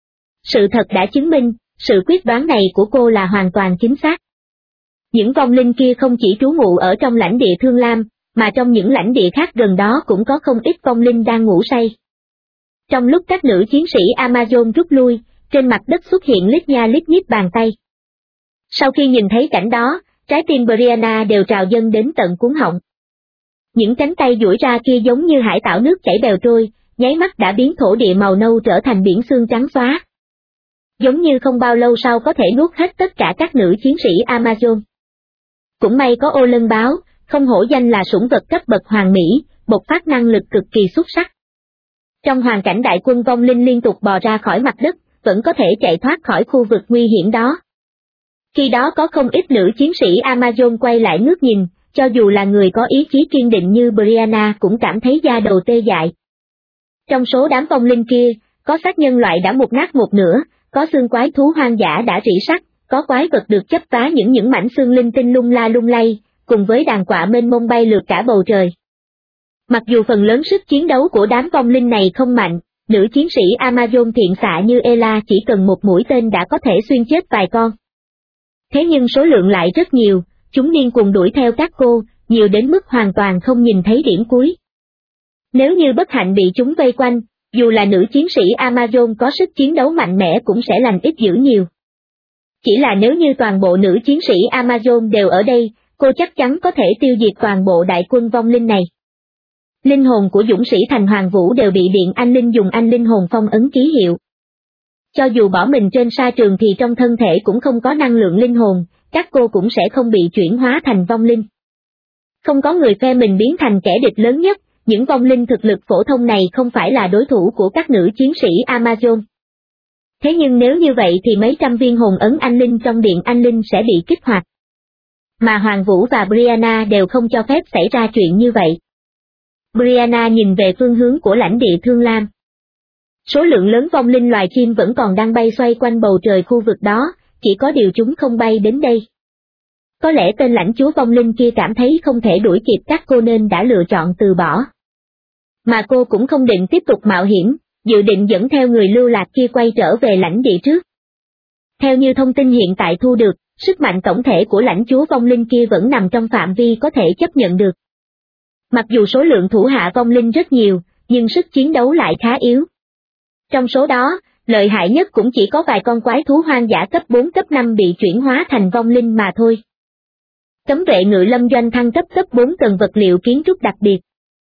Sự thật đã chứng minh, sự quyết đoán này của cô là hoàn toàn chính xác. Những vong linh kia không chỉ trú ngụ ở trong lãnh địa Thương Lam, mà trong những lãnh địa khác gần đó cũng có không ít vong linh đang ngủ say. Trong lúc các nữ chiến sĩ Amazon rút lui, trên mặt đất xuất hiện lít nha lít nhít bàn tay. Sau khi nhìn thấy cảnh đó, trái tim Brianna đều trào dâng đến tận cuống họng. Những cánh tay duỗi ra kia giống như hải tảo nước chảy bèo trôi, nháy mắt đã biến thổ địa màu nâu trở thành biển xương trắng xóa. Giống như không bao lâu sau có thể nuốt hết tất cả các nữ chiến sĩ Amazon. Cũng may có ô lân báo, không hổ danh là sủng vật cấp bậc hoàn mỹ, bộc phát năng lực cực kỳ xuất sắc. Trong hoàn cảnh đại quân vong linh liên tục bò ra khỏi mặt đất, vẫn có thể chạy thoát khỏi khu vực nguy hiểm đó. Khi đó có không ít nữ chiến sĩ Amazon quay lại ngước nhìn, cho dù là người có ý chí kiên định như Brianna cũng cảm thấy da đầu tê dại. Trong số đám vong linh kia, có xác nhân loại đã mục nát một nửa, có xương quái thú hoang dã đã rỉ sắt, có quái vật được chấp phá những mảnh xương linh tinh lung la lung lay, cùng với đàn quạ mênh mông bay lượt cả bầu trời. Mặc dù phần lớn sức chiến đấu của đám vong linh này không mạnh, nữ chiến sĩ Amazon thiện xạ như Ella chỉ cần một mũi tên đã có thể xuyên chết vài con. Thế nhưng số lượng lại rất nhiều, chúng điên cuồng đuổi theo các cô, nhiều đến mức hoàn toàn không nhìn thấy điểm cuối. Nếu như bất hạnh bị chúng vây quanh, dù là nữ chiến sĩ Amazon có sức chiến đấu mạnh mẽ cũng sẽ lành ít dữ nhiều. Chỉ là nếu như toàn bộ nữ chiến sĩ Amazon đều ở đây, cô chắc chắn có thể tiêu diệt toàn bộ đại quân vong linh này. Linh hồn của dũng sĩ thành Hoàng Vũ đều bị Điện Anh Linh dùng anh linh hồn phong ấn ký hiệu. Cho dù bỏ mình trên sa trường thì trong thân thể cũng không có năng lượng linh hồn, các cô cũng sẽ không bị chuyển hóa thành vong linh. Không có người phe mình biến thành kẻ địch lớn nhất, những vong linh thực lực phổ thông này không phải là đối thủ của các nữ chiến sĩ Amazon. Thế nhưng nếu như vậy thì mấy trăm viên hồn ấn anh linh trong Điện Anh Linh sẽ bị kích hoạt. Mà Hoàng Vũ và Brianna đều không cho phép xảy ra chuyện như vậy. Brianna nhìn về phương hướng của lãnh địa Thương Lam. Số lượng lớn vong linh loài chim vẫn còn đang bay xoay quanh bầu trời khu vực đó, chỉ có điều chúng không bay đến đây. Có lẽ tên lãnh chúa vong linh kia cảm thấy không thể đuổi kịp các cô nên đã lựa chọn từ bỏ. Mà cô cũng không định tiếp tục mạo hiểm, dự định dẫn theo người lưu lạc kia quay trở về lãnh địa trước. Theo như thông tin hiện tại thu được, sức mạnh tổng thể của lãnh chúa vong linh kia vẫn nằm trong phạm vi có thể chấp nhận được. Mặc dù số lượng thủ hạ vong linh rất nhiều, nhưng sức chiến đấu lại khá yếu. Trong số đó, lợi hại nhất cũng chỉ có vài con quái thú hoang dã cấp 4 cấp 5 bị chuyển hóa thành vong linh mà thôi. Cấm vệ ngự lâm doanh thăng cấp 4 cần vật liệu kiến trúc đặc biệt.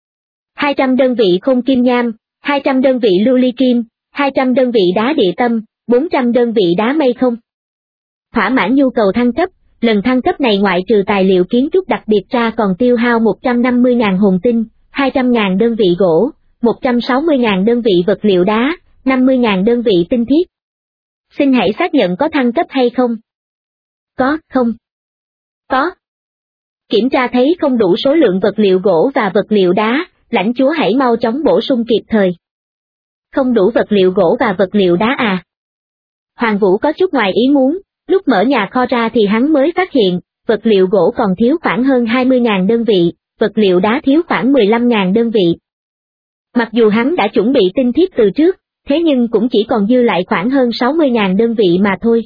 200 đơn vị khung kim nham, 200 đơn vị lưu ly kim, 200 đơn vị đá địa tâm, 400 đơn vị đá mây không. Thỏa mãn nhu cầu thăng cấp, lần thăng cấp này ngoại trừ tài liệu kiến trúc đặc biệt ra còn tiêu hao 150.000 hồn tinh, 200.000 đơn vị gỗ, 160.000 đơn vị vật liệu đá, 50.000 đơn vị tinh thiết. Xin hãy xác nhận có thăng cấp hay không? Có, không? Có. Kiểm tra thấy không đủ số lượng vật liệu gỗ và vật liệu đá, lãnh chúa hãy mau chóng bổ sung kịp thời. Không đủ vật liệu gỗ và vật liệu đá à? Hoàng Vũ có chút ngoài ý muốn, lúc mở nhà kho ra thì hắn mới phát hiện, vật liệu gỗ còn thiếu khoảng hơn 20.000 đơn vị, vật liệu đá thiếu khoảng 15.000 đơn vị. Mặc dù hắn đã chuẩn bị tinh thiết từ trước, thế nhưng cũng chỉ còn dư lại khoảng hơn 60.000 đơn vị mà thôi.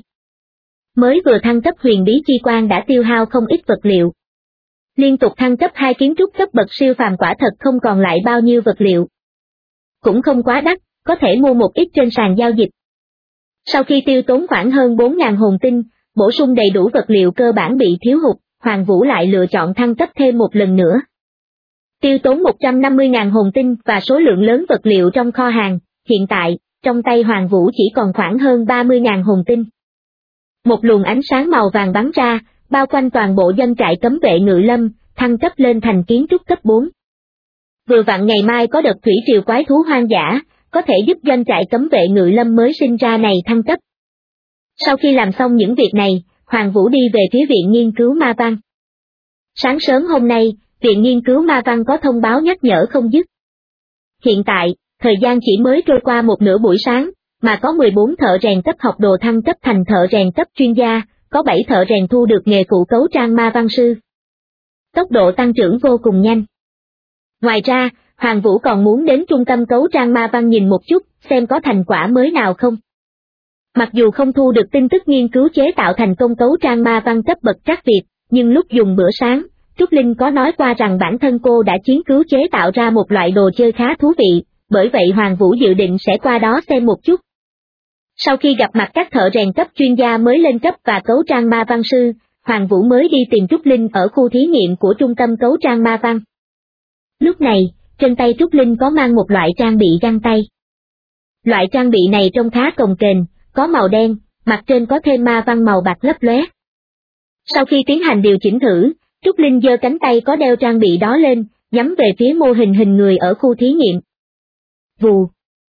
Mới vừa thăng cấp huyền bí chi quan đã tiêu hao không ít vật liệu. Liên tục thăng cấp 2 kiến trúc cấp bậc siêu phàm quả thật không còn lại bao nhiêu vật liệu. Cũng không quá đắt, có thể mua một ít trên sàn giao dịch. Sau khi tiêu tốn khoảng hơn 4.000 hồn tinh, bổ sung đầy đủ vật liệu cơ bản bị thiếu hụt, Hoàng Vũ lại lựa chọn thăng cấp thêm một lần nữa. Tiêu tốn 150.000 hồn tinh và số lượng lớn vật liệu trong kho hàng, hiện tại, trong tay Hoàng Vũ chỉ còn khoảng hơn 30.000 hồn tinh. Một luồng ánh sáng màu vàng bắn ra, bao quanh toàn bộ doanh trại cấm vệ ngự lâm, thăng cấp lên thành kiến trúc cấp 4. Vừa vặn ngày mai có đợt thủy triều quái thú hoang dã, có thể giúp doanh trại cấm vệ ngự lâm mới sinh ra này thăng cấp. Sau khi làm xong những việc này, Hoàng Vũ đi về phía viện nghiên cứu ma văn. Sáng sớm hôm nay, viện nghiên cứu ma văn có thông báo nhắc nhở không dứt. Hiện tại, thời gian chỉ mới trôi qua một nửa buổi sáng, mà có 14 thợ rèn cấp học đồ thăng cấp thành thợ rèn cấp chuyên gia, có 7 thợ rèn thu được nghề phụ cấu trang ma văn sư. Tốc độ tăng trưởng vô cùng nhanh. Ngoài ra, Hoàng Vũ còn muốn đến trung tâm cấu trang ma văn nhìn một chút, xem có thành quả mới nào không. Mặc dù không thu được tin tức nghiên cứu chế tạo thành công cấu trang ma văn cấp bậc trắc Việt, nhưng lúc dùng bữa sáng, Trúc Linh có nói qua rằng bản thân cô đã nghiên cứu chế tạo ra một loại đồ chơi khá thú vị, bởi vậy Hoàng Vũ dự định sẽ qua đó xem một chút. Sau khi gặp mặt các thợ rèn cấp chuyên gia mới lên cấp và cấu trang ma văn sư, Hoàng Vũ mới đi tìm Trúc Linh ở khu thí nghiệm của trung tâm cấu trang ma văn. Lúc này, trên tay Trúc Linh có mang một loại trang bị găng tay. Loại trang bị này trông khá cồng kềnh, có màu đen, mặt trên có thêm ma văn màu bạc lấp lóe. Sau khi tiến hành điều chỉnh thử, Trúc Linh giơ cánh tay có đeo trang bị đó lên, nhắm về phía mô hình hình người ở khu thí nghiệm. Vù.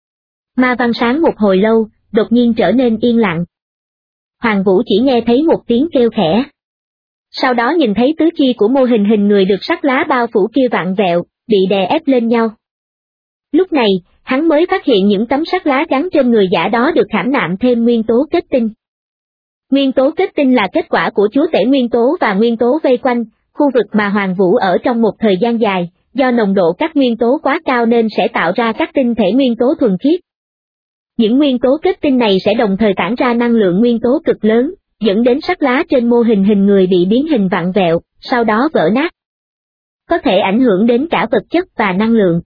Ma văn sáng một hồi lâu, đột nhiên trở nên yên lặng. Hoàng Vũ chỉ nghe thấy một tiếng kêu khẽ. sau đó nhìn thấy tứ chi của mô hình hình người được sắc lá bao phủ kia vặn vẹo, bị đè ép lên nhau. Lúc này, hắn mới phát hiện những tấm sắc lá gắn trên người giả đó được khảm nạm thêm nguyên tố kết tinh. Nguyên tố kết tinh là kết quả của chúa tể nguyên tố và nguyên tố vây quanh, khu vực mà Hoàng Vũ ở trong một thời gian dài, do nồng độ các nguyên tố quá cao nên sẽ tạo ra các tinh thể nguyên tố thuần khiết. Những nguyên tố kết tinh này sẽ đồng thời tản ra năng lượng nguyên tố cực lớn, dẫn đến sắc lá trên mô hình hình người bị biến hình vặn vẹo, sau đó vỡ nát. Có thể ảnh hưởng đến cả vật chất và năng lượng.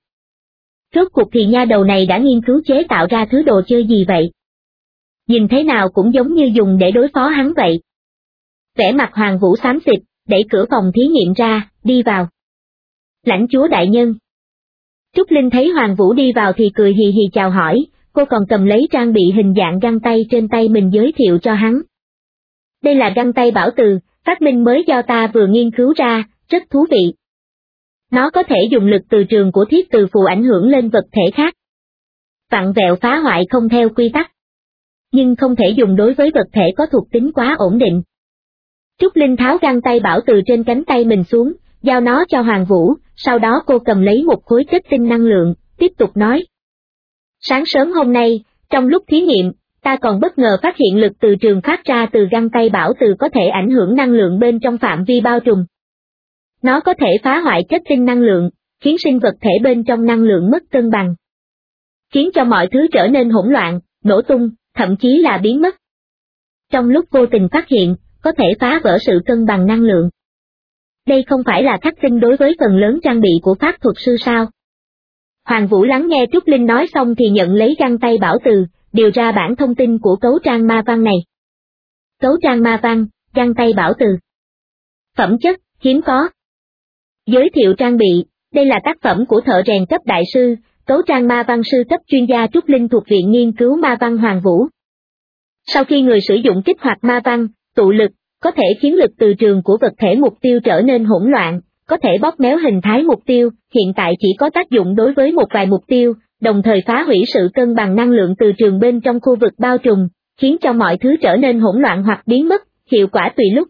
Rốt cuộc thì nha đầu này đã nghiên cứu chế tạo ra thứ đồ chơi gì vậy? Nhìn thế nào cũng giống như dùng để đối phó hắn vậy. Vẻ mặt Hoàng Vũ xám xịt, đẩy cửa phòng thí nghiệm ra, đi vào. Lãnh chúa đại nhân. Trúc Linh thấy Hoàng Vũ đi vào thì cười hì hì chào hỏi, cô còn cầm lấy trang bị hình dạng găng tay trên tay mình giới thiệu cho hắn. Đây là găng tay bảo từ, phát minh mới do ta vừa nghiên cứu ra, rất thú vị. Nó có thể dùng lực từ trường của thiết từ phù ảnh hưởng lên vật thể khác. Vặn vẹo phá hoại không theo quy tắc. Nhưng không thể dùng đối với vật thể có thuộc tính quá ổn định. Trúc Linh tháo găng tay bảo từ trên cánh tay mình xuống, giao nó cho Hoàng Vũ, sau đó cô cầm lấy một khối kết tinh năng lượng, tiếp tục nói. Sáng sớm hôm nay, trong lúc thí nghiệm, ta còn bất ngờ phát hiện lực từ trường phát ra từ găng tay bảo từ có thể ảnh hưởng năng lượng bên trong phạm vi bao trùm. Nó có thể phá hoại kết tinh năng lượng, khiến sinh vật thể bên trong năng lượng mất cân bằng. Khiến cho mọi thứ trở nên hỗn loạn, nổ tung, thậm chí là biến mất. Trong lúc vô tình phát hiện, có thể phá vỡ sự cân bằng năng lượng. Đây không phải là khắc tinh đối với phần lớn trang bị của pháp thuật sư sao? Hoàng Vũ lắng nghe Trúc Linh nói xong thì nhận lấy găng tay bảo từ, điều ra bản thông tin của cấu trang ma văn này. Cấu trang ma văn, găng tay bảo từ. Phẩm chất, hiếm có. Giới thiệu trang bị, đây là tác phẩm của thợ rèn cấp đại sư, cấu trang ma văn sư cấp chuyên gia Trúc Linh thuộc Viện Nghiên cứu Ma văn Hoàng Vũ. Sau khi người sử dụng kích hoạt ma văn, tụ lực, có thể khiến lực từ trường của vật thể mục tiêu trở nên hỗn loạn, có thể bóp méo hình thái mục tiêu, hiện tại chỉ có tác dụng đối với một vài mục tiêu, đồng thời phá hủy sự cân bằng năng lượng từ trường bên trong khu vực bao trùm, khiến cho mọi thứ trở nên hỗn loạn hoặc biến mất, hiệu quả tùy lúc.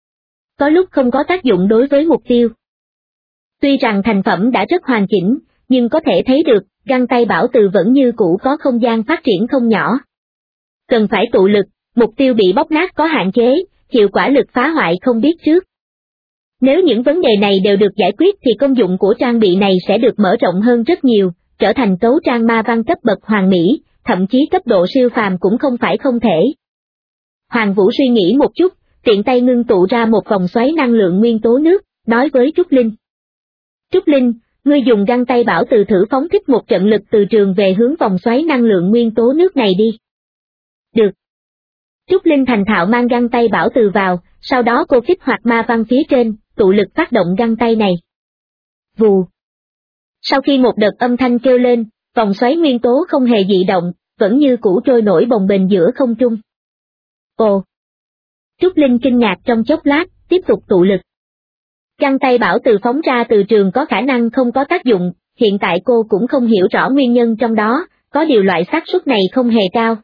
Có lúc không có tác dụng đối với mục tiêu. Tuy rằng thành phẩm đã rất hoàn chỉnh, nhưng có thể thấy được, găng tay bảo từ vẫn như cũ có không gian phát triển không nhỏ. Cần phải tụ lực, mục tiêu bị bóp nát có hạn chế, hiệu quả lực phá hoại không biết trước. Nếu những vấn đề này đều được giải quyết thì công dụng của trang bị này sẽ được mở rộng hơn rất nhiều, trở thành cấu trang ma văn cấp bậc hoàn mỹ, thậm chí cấp độ siêu phàm cũng không phải không thể. Hoàng Vũ suy nghĩ một chút, tiện tay ngưng tụ ra một vòng xoáy năng lượng nguyên tố nước, nói với Trúc Linh. Trúc Linh, ngươi dùng găng tay bảo từ thử phóng thích một trận lực từ trường về hướng vòng xoáy năng lượng nguyên tố nước này đi. Được. Trúc Linh thành thạo mang găng tay bảo từ vào, sau đó cô kích hoạt ma văn phía trên, tụ lực phát động găng tay này. Vù. Sau khi một đợt âm thanh kêu lên, vòng xoáy nguyên tố không hề dị động, vẫn như cũ trôi nổi bồng bềnh giữa không trung. Ồ. Trúc Linh kinh ngạc trong chốc lát, tiếp tục tụ lực. Găng tay bảo từ phóng ra từ trường có khả năng không có tác dụng, hiện tại cô cũng không hiểu rõ nguyên nhân trong đó, có điều loại xác suất này không hề cao.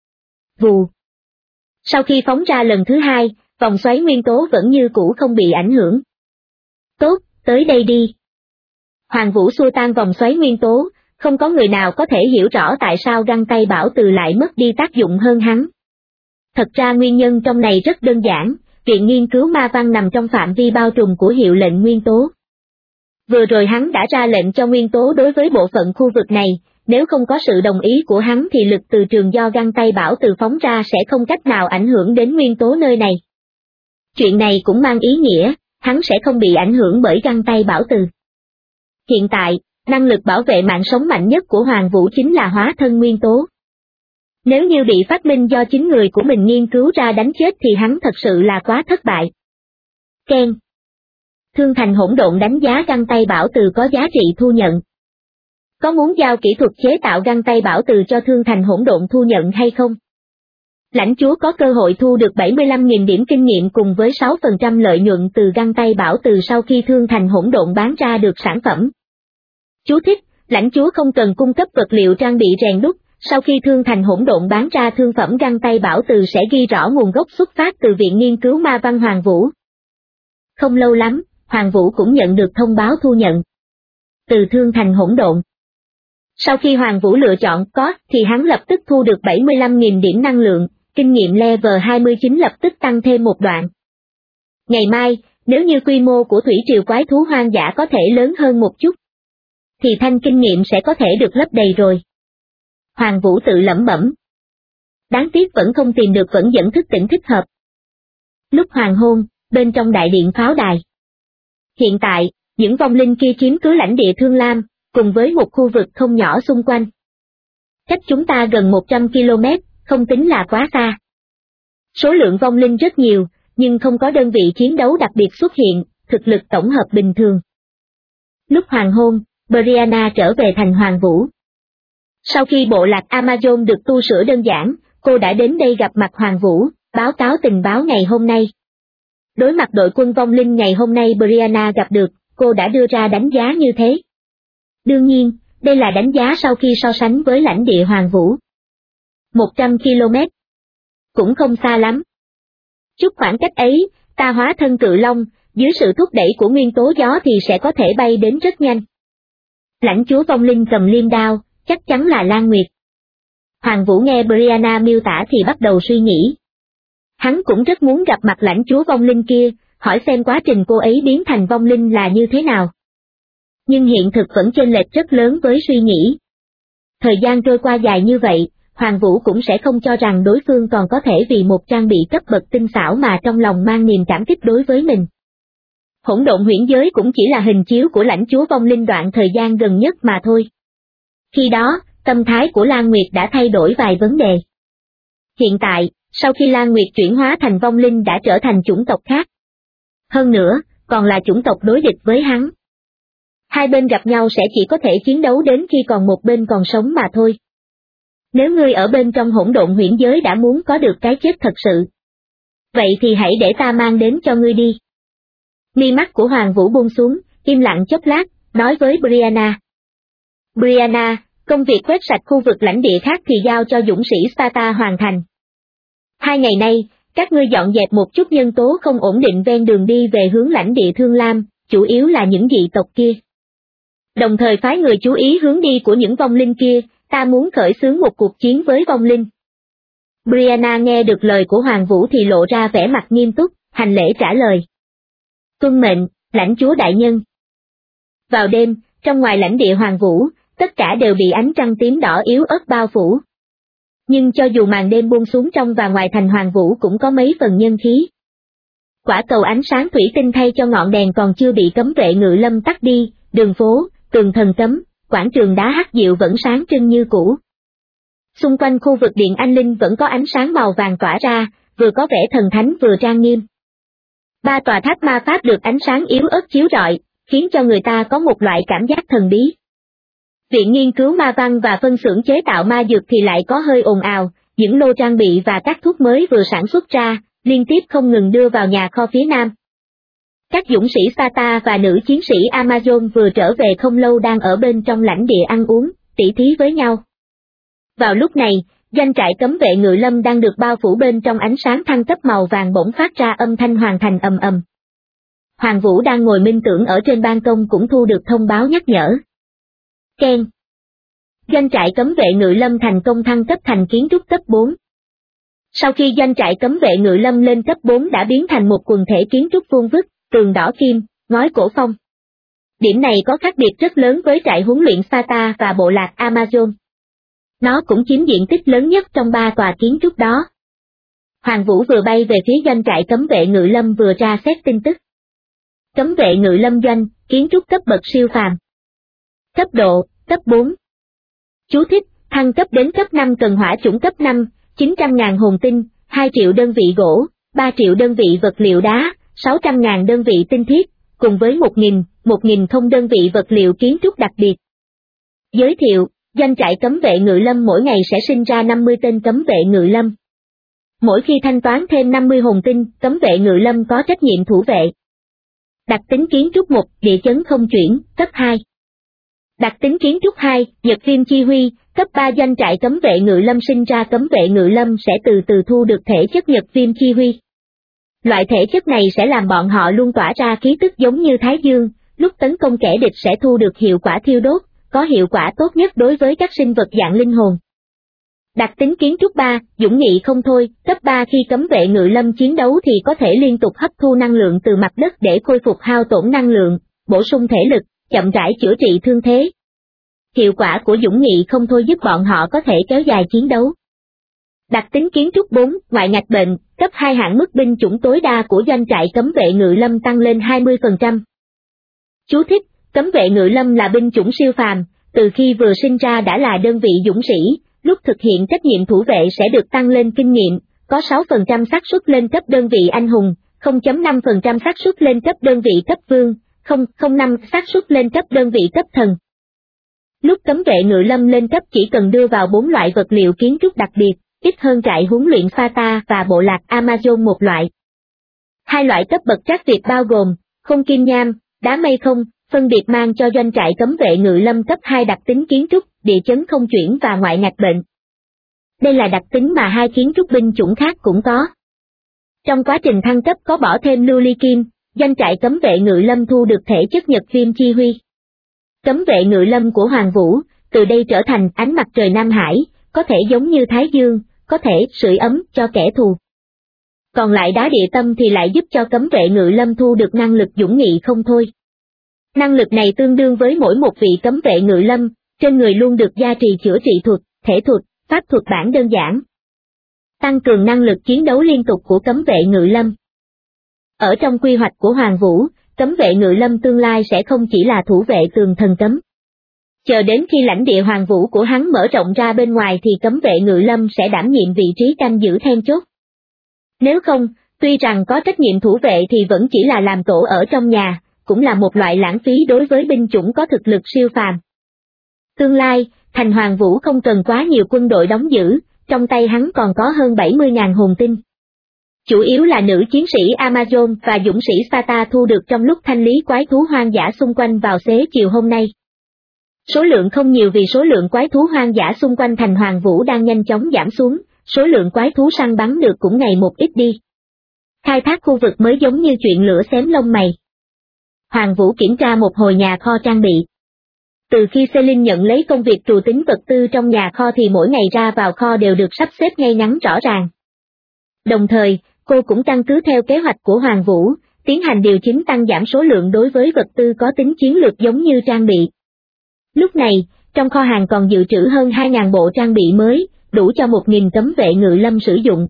Vù. Sau khi phóng ra lần thứ hai, vòng xoáy nguyên tố vẫn như cũ không bị ảnh hưởng. Tốt, tới đây đi. Hoàng Vũ xua tan vòng xoáy nguyên tố, không có người nào có thể hiểu rõ tại sao găng tay bảo từ lại mất đi tác dụng hơn hắn. Thật ra nguyên nhân trong này rất đơn giản, Viện Nghiên cứu Ma văn nằm trong phạm vi bao trùm của hiệu lệnh nguyên tố. Vừa rồi hắn đã ra lệnh cho nguyên tố đối với bộ phận khu vực này, nếu không có sự đồng ý của hắn thì lực từ trường do găng tay bảo từ phóng ra sẽ không cách nào ảnh hưởng đến nguyên tố nơi này. Chuyện này cũng mang ý nghĩa, hắn sẽ không bị ảnh hưởng bởi găng tay bảo từ. Hiện tại, năng lực bảo vệ mạng sống mạnh nhất của Hoàng Vũ chính là hóa thân nguyên tố. Nếu như bị phát minh do chính người của mình nghiên cứu ra đánh chết thì hắn thật sự là quá thất bại. Ken. Thương Thành Hỗn Độn đánh giá găng tay bảo từ có giá trị thu nhận. Có muốn giao kỹ thuật chế tạo găng tay bảo từ cho Thương Thành Hỗn Độn thu nhận hay không? Lãnh chúa có cơ hội thu được 75.000 điểm kinh nghiệm cùng với 6% lợi nhuận từ găng tay bảo từ sau khi Thương Thành Hỗn Độn bán ra được sản phẩm. Chú thích, lãnh chúa không cần cung cấp vật liệu trang bị rèn đúc, sau khi Thương Thành Hỗn Độn bán ra thương phẩm găng tay bảo từ sẽ ghi rõ nguồn gốc xuất phát từ Viện Nghiên cứu Ma văn Hoàng Vũ. Không lâu lắm, Hoàng Vũ cũng nhận được thông báo thu nhận từ Thương Thành Hỗn Độn. Sau khi Hoàng Vũ lựa chọn có thì hắn lập tức thu được 75.000 điểm năng lượng, kinh nghiệm level 29 lập tức tăng thêm một đoạn. Ngày mai, nếu như quy mô của thủy triều quái thú hoang dã có thể lớn hơn một chút, thì thanh kinh nghiệm sẽ có thể được lấp đầy rồi. Hoàng Vũ tự lẩm bẩm. Đáng tiếc vẫn không tìm được vẫn dẫn thức tỉnh thích hợp. Lúc hoàng hôn, bên trong đại điện pháo đài. Hiện tại, những vong linh kia chiếm cứ lãnh địa Thương Lam, cùng với một khu vực không nhỏ xung quanh. Cách chúng ta gần 100 km, không tính là quá xa. Số lượng vong linh rất nhiều, nhưng không có đơn vị chiến đấu đặc biệt xuất hiện, thực lực tổng hợp bình thường. Lúc hoàng hôn, Brianna trở về thành Hoàng Vũ. Sau khi bộ lạc Amazon được tu sửa đơn giản, cô đã đến đây gặp mặt Hoàng Vũ, báo cáo tình báo ngày hôm nay. Đối mặt đội quân vong linh ngày hôm nay Brianna gặp được, cô đã đưa ra đánh giá như thế. Đương nhiên, đây là đánh giá sau khi so sánh với lãnh địa Hoàng Vũ. 100 km. Cũng không xa lắm. Chút khoảng cách ấy, ta hóa thân cự long, dưới sự thúc đẩy của nguyên tố gió thì sẽ có thể bay đến rất nhanh. Lãnh chúa vong linh cầm liêm đao, chắc chắn là Lan Nguyệt. Hoàng Vũ nghe Brianna miêu tả thì bắt đầu suy nghĩ. Hắn cũng rất muốn gặp mặt lãnh chúa vong linh kia, hỏi xem quá trình cô ấy biến thành vong linh là như thế nào. Nhưng hiện thực vẫn chênh lệch rất lớn với suy nghĩ. Thời gian trôi qua dài như vậy, Hoàng Vũ cũng sẽ không cho rằng đối phương còn có thể vì một trang bị cấp bậc tinh xảo mà trong lòng mang niềm cảm kích đối với mình. Hỗn độn huyễn giới cũng chỉ là hình chiếu của lãnh chúa vong linh đoạn thời gian gần nhất mà thôi. Khi đó, tâm thái của Lan Nguyệt đã thay đổi vài vấn đề. Hiện tại, sau khi Lan Nguyệt chuyển hóa thành vong linh đã trở thành chủng tộc khác. Hơn nữa, còn là chủng tộc đối địch với hắn. Hai bên gặp nhau sẽ chỉ có thể chiến đấu đến khi còn một bên còn sống mà thôi. Nếu ngươi ở bên trong hỗn độn huyễn giới đã muốn có được cái chết thật sự, vậy thì hãy để ta mang đến cho ngươi đi. Mi mắt của Hoàng Vũ buông xuống, im lặng chốc lát, nói với Brianna. Brianna, công việc quét sạch khu vực lãnh địa khác thì giao cho dũng sĩ Sparta hoàn thành. 2 ngày nay, các ngươi dọn dẹp một chút nhân tố không ổn định ven đường đi về hướng lãnh địa Thương Lam, chủ yếu là những dị tộc kia. Đồng thời phái người chú ý hướng đi của những vong linh kia, ta muốn khởi xướng một cuộc chiến với vong linh. Brianna nghe được lời của Hoàng Vũ thì lộ ra vẻ mặt nghiêm túc, hành lễ trả lời. Tuân mệnh, lãnh chúa đại nhân. Vào đêm, trong ngoài lãnh địa Hoàng Vũ, tất cả đều bị ánh trăng tím đỏ yếu ớt bao phủ. Nhưng cho dù màn đêm buông xuống trong và ngoài thành Hoàng Vũ cũng có mấy phần nhân khí. Quả cầu ánh sáng thủy tinh thay cho ngọn đèn còn chưa bị cấm vệ ngự lâm tắt đi, đường phố, tường thần cấm, quảng trường đá hắc diệu vẫn sáng trưng như cũ. Xung quanh khu vực điện anh linh vẫn có ánh sáng màu vàng tỏa ra, vừa có vẻ thần thánh vừa trang nghiêm. 3 tòa tháp ma pháp được ánh sáng yếu ớt chiếu rọi, khiến cho người ta có một loại cảm giác thần bí. Viện nghiên cứu ma văn và phân xưởng chế tạo ma dược thì lại có hơi ồn ào, những lô trang bị và các thuốc mới vừa sản xuất ra, liên tiếp không ngừng đưa vào nhà kho phía nam. Các dũng sĩ Sparta và nữ chiến sĩ Amazon vừa trở về không lâu đang ở bên trong lãnh địa ăn uống, tỉ thí với nhau. Vào lúc này, doanh trại cấm vệ ngự lâm đang được bao phủ bên trong ánh sáng thăng cấp màu vàng bỗng phát ra âm thanh hoàn thành ầm ầm. Hoàng Vũ đang ngồi minh tưởng ở trên ban công cũng thu được thông báo nhắc nhở. Keng. Doanh trại cấm vệ ngự lâm thành công thăng cấp thành kiến trúc cấp 4. Sau khi doanh trại cấm vệ ngự lâm lên cấp 4 đã biến thành một quần thể kiến trúc vuông vức, tường đỏ kim, ngói cổ phong. Điểm này có khác biệt rất lớn với trại huấn luyện Sparta và bộ lạc Amazon. Nó cũng chiếm diện tích lớn nhất trong 3 tòa kiến trúc đó. Hoàng Vũ vừa bay về phía doanh trại cấm vệ ngự lâm vừa tra xét tin tức. Cấm vệ ngự lâm doanh, kiến trúc cấp bậc siêu phàm. Cấp độ, cấp 4. Chú thích, thăng cấp đến cấp 5 cần hỏa chủng cấp 5, 900.000 hồn tinh, 2 triệu đơn vị gỗ, 3 triệu đơn vị vật liệu đá, 600.000 đơn vị tinh thiết, cùng với 1.000 không đơn vị vật liệu kiến trúc đặc biệt. Giới thiệu, doanh trại cấm vệ ngự lâm mỗi ngày sẽ sinh ra 50 tên cấm vệ ngự lâm. Mỗi khi thanh toán thêm 50 hồn tinh, cấm vệ ngự lâm có trách nhiệm thủ vệ. Đặc tính kiến trúc 1, địa chấn không chuyển, cấp 2. Đặc tính kiến trúc 2, nhật viêm chi huy, cấp 3 doanh trại cấm vệ ngự lâm sinh ra cấm vệ ngự lâm sẽ từ từ thu được thể chất nhật viêm chi huy. Loại thể chất này sẽ làm bọn họ luôn tỏa ra khí tức giống như thái dương, lúc tấn công kẻ địch sẽ thu được hiệu quả thiêu đốt, có hiệu quả tốt nhất đối với các sinh vật dạng linh hồn. Đặc tính kiến trúc 3, dũng nghị không thôi, cấp 3 khi cấm vệ ngự lâm chiến đấu thì có thể liên tục hấp thu năng lượng từ mặt đất để khôi phục hao tổn năng lượng, bổ sung thể lực, chậm rãi chữa trị thương thế. Hiệu quả của dũng nghị không thôi giúp bọn họ có thể kéo dài chiến đấu. Đặc tính kiến trúc 4, ngoại ngạch bệnh, cấp 2 hạn mức binh chủng tối đa của doanh trại cấm vệ ngự lâm tăng lên 20%. Chú thích, cấm vệ ngự lâm là binh chủng siêu phàm, từ khi vừa sinh ra đã là đơn vị dũng sĩ, lúc thực hiện trách nhiệm thủ vệ sẽ được tăng lên kinh nghiệm, có 6% xác suất lên cấp đơn vị anh hùng, 0.5% xác suất lên cấp đơn vị cấp vương, 0.05 xác suất lên cấp đơn vị cấp thần. Lúc cấm vệ ngự lâm lên cấp chỉ cần đưa vào 4 loại vật liệu kiến trúc đặc biệt, ít hơn trại huấn luyện Sparta và bộ lạc Amazon một loại. Hai loại cấp bậc trắc việt bao gồm, không kim nham, đá mây không, phân biệt mang cho doanh trại cấm vệ ngự lâm cấp 2 đặc tính kiến trúc, địa chấn không chuyển và ngoại ngạch bệnh. Đây là đặc tính mà hai kiến trúc binh chủng khác cũng có. Trong quá trình thăng cấp có bỏ thêm lưu ly kim, doanh trại cấm vệ ngự lâm thu được thể chất nhật viêm chi huy. Cấm vệ ngự lâm của Hoàng Vũ, từ đây trở thành ánh mặt trời Nam Hải, có thể giống như Thái Dương, có thể sưởi ấm cho kẻ thù. Còn lại đá địa tâm thì lại giúp cho cấm vệ ngự lâm thu được năng lực dũng nghị không thôi. Năng lực này tương đương với mỗi một vị cấm vệ ngự lâm, trên người luôn được gia trì chữa trị thuật, thể thuật, pháp thuật bản đơn giản. Tăng cường năng lực chiến đấu liên tục của cấm vệ ngự lâm. Ở trong quy hoạch của Hoàng Vũ, cấm vệ ngự lâm tương lai sẽ không chỉ là thủ vệ tường thần cấm. Chờ đến khi lãnh địa Hoàng Vũ của hắn mở rộng ra bên ngoài thì cấm vệ ngự lâm sẽ đảm nhiệm vị trí canh giữ then chốt. Nếu không, tuy rằng có trách nhiệm thủ vệ thì vẫn chỉ là làm tổ ở trong nhà, cũng là một loại lãng phí đối với binh chủng có thực lực siêu phàm. Tương lai, thành Hoàng Vũ không cần quá nhiều quân đội đóng giữ, trong tay hắn còn có hơn 70.000 hồn tinh. Chủ yếu là nữ chiến sĩ Amazon và dũng sĩ Sparta thu được trong lúc thanh lý quái thú hoang dã xung quanh vào xế chiều hôm nay. Số lượng không nhiều vì số lượng quái thú hoang dã xung quanh thành Hoàng Vũ đang nhanh chóng giảm xuống, số lượng quái thú săn bắn được cũng ngày một ít đi. Khai thác khu vực mới giống như chuyện lửa xém lông mày. Hoàng Vũ kiểm tra một hồi nhà kho trang bị. Từ khi Celine nhận lấy công việc trù tính vật tư trong nhà kho thì mỗi ngày ra vào kho đều được sắp xếp ngay ngắn rõ ràng. Đồng thời, cô cũng căn cứ theo kế hoạch của Hoàng Vũ, tiến hành điều chỉnh tăng giảm số lượng đối với vật tư có tính chiến lược giống như trang bị. Lúc này, trong kho hàng còn dự trữ hơn 2.000 bộ trang bị mới, đủ cho 1.000 cấm vệ ngự lâm sử dụng.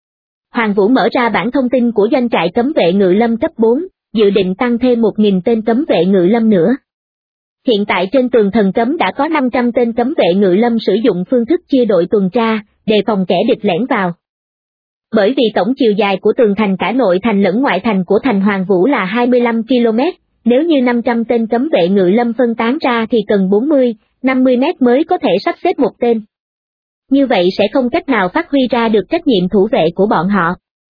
Hoàng Vũ mở ra bảng thông tin của doanh trại cấm vệ ngự lâm cấp 4, dự định tăng thêm 1.000 tên cấm vệ ngự lâm nữa. Hiện tại trên tường thần cấm đã có 500 tên cấm vệ ngự lâm sử dụng phương thức chia đội tuần tra, đề phòng kẻ địch lẻn vào. Bởi vì tổng chiều dài của tường thành cả nội thành lẫn ngoại thành của thành Hoàng Vũ là 25 km, nếu như 500 tên cấm vệ ngự lâm phân tán ra thì cần 40-50 mét mới có thể sắp xếp một tên. Như vậy sẽ không cách nào phát huy ra được trách nhiệm thủ vệ của bọn họ.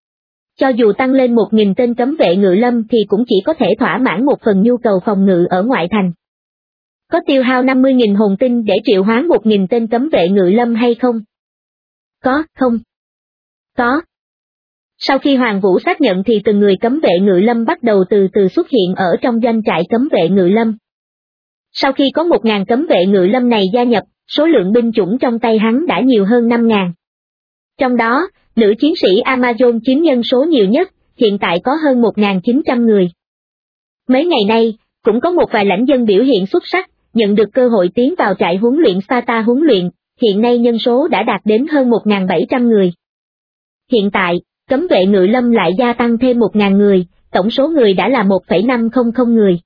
Cho dù tăng lên 1.000 tên cấm vệ ngự lâm thì cũng chỉ có thể thỏa mãn một phần nhu cầu phòng ngự ở ngoại thành. Có tiêu hao 50.000 hồn tinh để triệu hoán 1.000 tên cấm vệ ngự lâm hay không? Có, không? Có. Sau khi Hoàng Vũ xác nhận thì từng người cấm vệ ngự lâm bắt đầu từ từ xuất hiện ở trong doanh trại cấm vệ ngự lâm. Sau khi có 1.000 cấm vệ ngự lâm này gia nhập, số lượng binh chủng trong tay hắn đã nhiều hơn 5.000. Trong đó, nữ chiến sĩ Amazon chiếm nhân số nhiều nhất, hiện tại có hơn 1.900 người. Mấy ngày nay, cũng có một vài lãnh dân biểu hiện xuất sắc, nhận được cơ hội tiến vào trại huấn luyện Sparta huấn luyện, hiện nay nhân số đã đạt đến hơn 1.700 người. Hiện tại, cấm vệ ngự lâm lại gia tăng thêm 1.000 người, tổng số người đã là 1,500 người.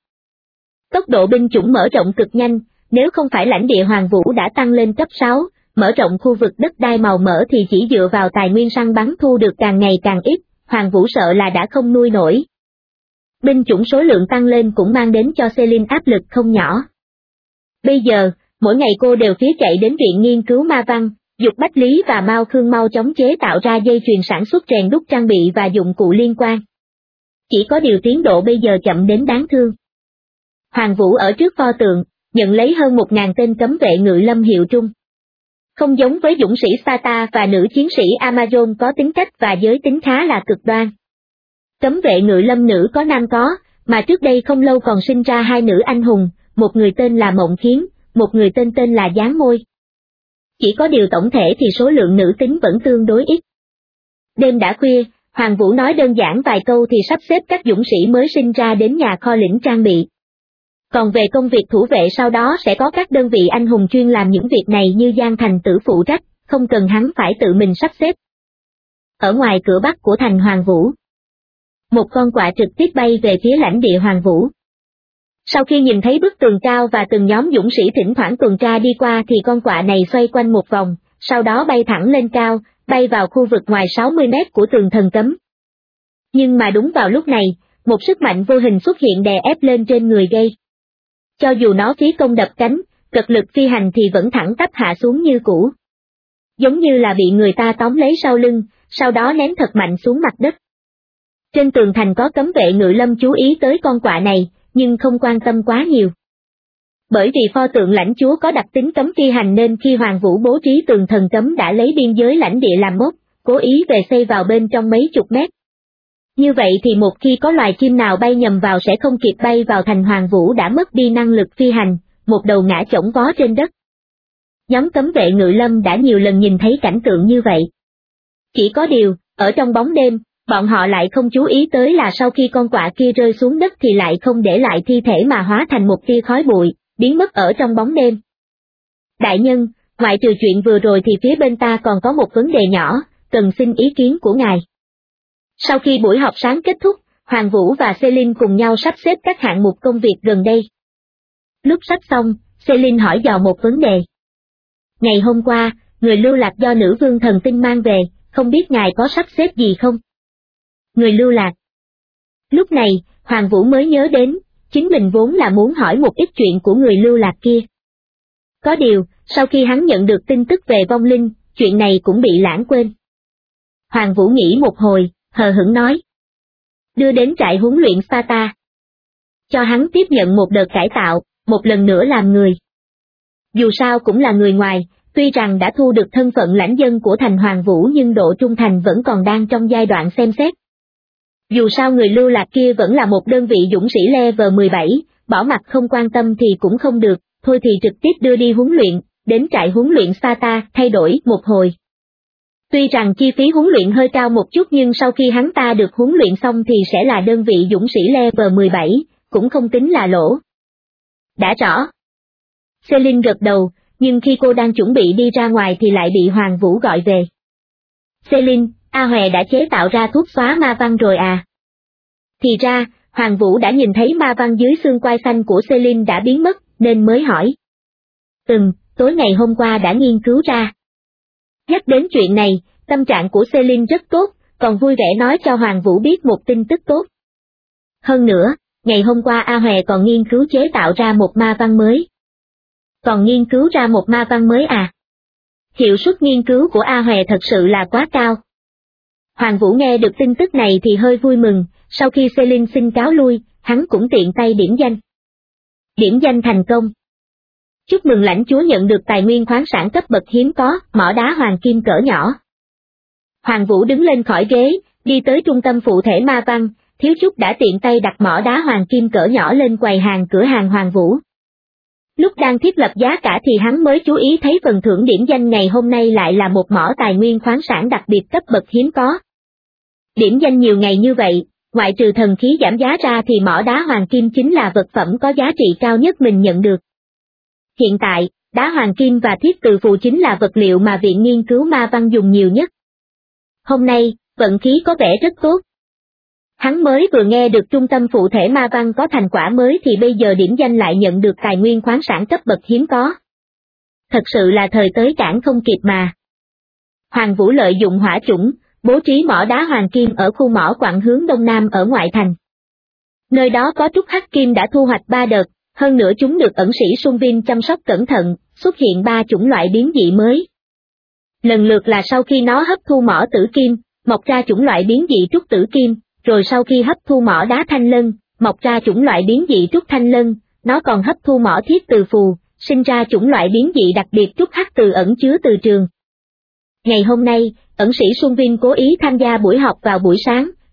Tốc độ binh chủng mở rộng cực nhanh, nếu không phải lãnh địa Hoàng Vũ đã tăng lên cấp 6, mở rộng khu vực đất đai màu mỡ thì chỉ dựa vào tài nguyên săn bắn thu được càng ngày càng ít, Hoàng Vũ sợ là đã không nuôi nổi. Binh chủng số lượng tăng lên cũng mang đến cho Celine áp lực không nhỏ. Bây giờ, mỗi ngày cô đều phía chạy đến viện nghiên cứu ma văn, Dục Bách Lý và Mao Khương mau chóng chế tạo ra dây chuyền sản xuất rèn đúc trang bị và dụng cụ liên quan. Chỉ có điều tiến độ bây giờ chậm đến đáng thương. Hoàng Vũ ở trước pho tượng, nhận lấy hơn 1.000 tên cấm vệ ngự lâm hiệu trung. Không giống với dũng sĩ Sparta và nữ chiến sĩ Amazon có tính cách và giới tính khá là cực đoan. Cấm vệ ngự lâm nữ có nam có, mà trước đây không lâu còn sinh ra hai nữ anh hùng, một người tên là Mộng Khiếm, một người tên là Giáng Môi. Chỉ có điều tổng thể thì số lượng nữ tính vẫn tương đối ít. Đêm đã khuya, Hoàng Vũ nói đơn giản vài câu thì sắp xếp các dũng sĩ mới sinh ra đến nhà kho lĩnh trang bị. Còn về công việc thủ vệ sau đó sẽ có các đơn vị anh hùng chuyên làm những việc này như Giang Thành Tử phụ trách, không cần hắn phải tự mình sắp xếp. Ở ngoài cửa bắc của thành Hoàng Vũ, một con quạ trực tiếp bay về phía lãnh địa Hoàng Vũ. Sau khi nhìn thấy bức tường cao và từng nhóm dũng sĩ thỉnh thoảng tuần tra đi qua thì con quạ này xoay quanh một vòng, sau đó bay thẳng lên cao, bay vào khu vực ngoài 60 mét của tường thần cấm. Nhưng mà đúng vào lúc này, một sức mạnh vô hình xuất hiện đè ép lên trên người Gây. Cho dù nó phí công đập cánh, cực lực phi hành thì vẫn thẳng tắp hạ xuống như cũ. Giống như là bị người ta tóm lấy sau lưng, sau đó ném thật mạnh xuống mặt đất. Trên tường thành có cấm vệ ngự lâm chú ý tới con quạ này, nhưng không quan tâm quá nhiều. Bởi vì pho tượng lãnh chúa có đặc tính cấm phi hành nên khi Hoàng Vũ bố trí tường thần cấm đã lấy biên giới lãnh địa làm mốc, cố ý về xây vào bên trong mấy chục mét. Như vậy thì một khi có loài chim nào bay nhầm vào sẽ không kịp bay vào thành Hoàng Vũ đã mất đi năng lực phi hành, một đầu ngã chổng vó trên đất. Nhóm cấm vệ ngự lâm đã nhiều lần nhìn thấy cảnh tượng như vậy. Chỉ có điều, ở trong bóng đêm, bọn họ lại không chú ý tới là sau khi con quạ kia rơi xuống đất thì lại không để lại thi thể mà hóa thành một tia khói bụi, biến mất ở trong bóng đêm. Đại nhân, ngoại trừ chuyện vừa rồi thì phía bên ta còn có một vấn đề nhỏ, cần xin ý kiến của ngài. Sau khi buổi họp sáng kết thúc, Hoàng Vũ và Celine cùng nhau sắp xếp các hạng mục công việc gần đây. Lúc sắp xong, Celine hỏi dò một vấn đề. Ngày hôm qua, người lưu lạc do nữ vương thần tinh mang về, không biết ngài có sắp xếp gì không? Người lưu lạc. Lúc này, Hoàng Vũ mới nhớ đến, chính mình vốn là muốn hỏi một ít chuyện của người lưu lạc kia. Có điều, sau khi hắn nhận được tin tức về vong linh, chuyện này cũng bị lãng quên. Hoàng Vũ nghĩ một hồi, hờ hững nói. Đưa đến trại huấn luyện Sparta. Cho hắn tiếp nhận một đợt cải tạo, một lần nữa làm người. Dù sao cũng là người ngoài, tuy rằng đã thu được thân phận lãnh dân của thành Hoàng Vũ nhưng độ trung thành vẫn còn đang trong giai đoạn xem xét. Dù sao người lưu lạc kia vẫn là một đơn vị dũng sĩ level 17, bỏ mặt không quan tâm thì cũng không được, thôi thì trực tiếp đưa đi huấn luyện, đến trại huấn luyện Sparta, thay đổi một hồi. Tuy rằng chi phí huấn luyện hơi cao một chút nhưng sau khi hắn ta được huấn luyện xong thì sẽ là đơn vị dũng sĩ level 17, cũng không tính là lỗ. Đã rõ. Celine gật đầu, nhưng khi cô đang chuẩn bị đi ra ngoài thì lại bị Hoàng Vũ gọi về. Celine, A Hòe đã chế tạo ra thuốc xóa ma văn rồi à? Thì ra, Hoàng Vũ đã nhìn thấy ma văn dưới xương quai xanh của Celine đã biến mất, nên mới hỏi. Tối ngày hôm qua đã nghiên cứu ra. Nhắc đến chuyện này, tâm trạng của Celine rất tốt, còn vui vẻ nói cho Hoàng Vũ biết một tin tức tốt. Hơn nữa, ngày hôm qua A Hòe còn nghiên cứu chế tạo ra một ma văn mới. Còn nghiên cứu ra một ma văn mới à? Hiệu suất nghiên cứu của A Hòe thật sự là quá cao. Hoàng Vũ nghe được tin tức này thì hơi vui mừng, sau khi Celine xin cáo lui, hắn cũng tiện tay điểm danh. Điểm danh thành công. Chúc mừng lãnh chúa nhận được tài nguyên khoáng sản cấp bậc hiếm có, mỏ đá hoàng kim cỡ nhỏ. Hoàng Vũ đứng lên khỏi ghế, đi tới trung tâm phụ thể ma văn, thiếu chút đã tiện tay đặt mỏ đá hoàng kim cỡ nhỏ lên quầy hàng cửa hàng Hoàng Vũ. Lúc đang thiết lập giá cả thì hắn mới chú ý thấy phần thưởng điểm danh ngày hôm nay lại là một mỏ tài nguyên khoáng sản đặc biệt cấp bậc hiếm có. Điểm danh nhiều ngày như vậy, ngoại trừ thần khí giảm giá ra thì mỏ đá hoàng kim chính là vật phẩm có giá trị cao nhất mình nhận được. Hiện tại, đá hoàng kim và thiết từ phù chính là vật liệu mà Viện Nghiên cứu Ma Văn dùng nhiều nhất. Hôm nay, vận khí có vẻ rất tốt. Hắn mới vừa nghe được trung tâm phụ thể Ma Văn có thành quả mới thì bây giờ điểm danh lại nhận được tài nguyên khoáng sản cấp bậc hiếm có. Thật sự là thời tới cản không kịp mà. Hoàng Vũ lợi dụng hỏa chủng, bố trí mỏ đá hoàng kim ở khu mỏ quặng hướng đông nam ở ngoại thành. Nơi đó có trúc hắc kim đã thu hoạch 3 đợt, hơn nữa chúng được ẩn sĩ Sung Vin chăm sóc cẩn thận, xuất hiện 3 chủng loại biến dị mới. Lần lượt là sau khi nó hấp thu mỏ tử kim, mọc ra chủng loại biến dị trúc tử kim, rồi sau khi hấp thu mỏ đá thanh lân, mọc ra chủng loại biến dị trúc thanh lân, nó còn hấp thu mỏ thiết từ phù, sinh ra chủng loại biến dị đặc biệt trúc hắc từ ẩn chứa từ trường. Ngày hôm nay, ẩn sĩ Sung Vin cố ý tham gia buổi họp vào buổi sáng,